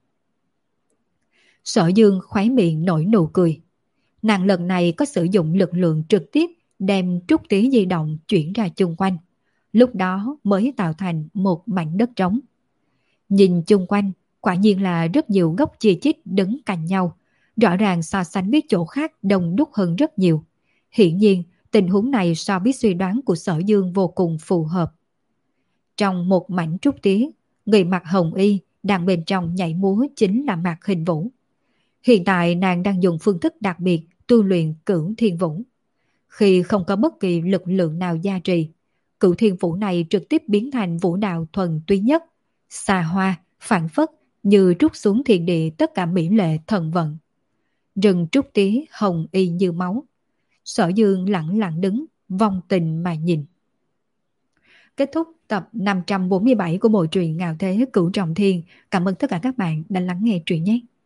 Sở Dương khóe miệng nổi nụ cười. Nàng lần này có sử dụng lực lượng trực tiếp đem trúc tía di động chuyển ra chung quanh. Lúc đó mới tạo thành một mảnh đất trống. Nhìn chung quanh, quả nhiên là rất nhiều gốc chia chít đứng cạnh nhau. Rõ ràng so sánh với chỗ khác đông đúc hơn rất nhiều. Hiển nhiên, tình huống này so với suy đoán của Sở Dương vô cùng phù hợp. Trong một mảnh trúc tía, người mặc hồng y đang bên trong nhảy múa chính là Mạc Hình Vũ. Hiện tại nàng đang dùng phương thức đặc biệt tu luyện Cửu Thiên Vũ. Khi không có bất kỳ lực lượng nào gia trì, Cửu Thiên Vũ này trực tiếp biến thành vũ đạo thuần túy nhất, xa hoa, phản phất như trút xuống thiên địa tất cả mỹ lệ thần vận. Rừng trúc tía hồng y như máu. Sở Dương lặng lặng đứng, vong tình mà nhìn. Kết thúc tập năm trăm bốn mươi bảy của bộ truyện Ngạo Thế Cửu Trọng Thiên. Cảm ơn tất cả các bạn đã lắng nghe truyện nhé.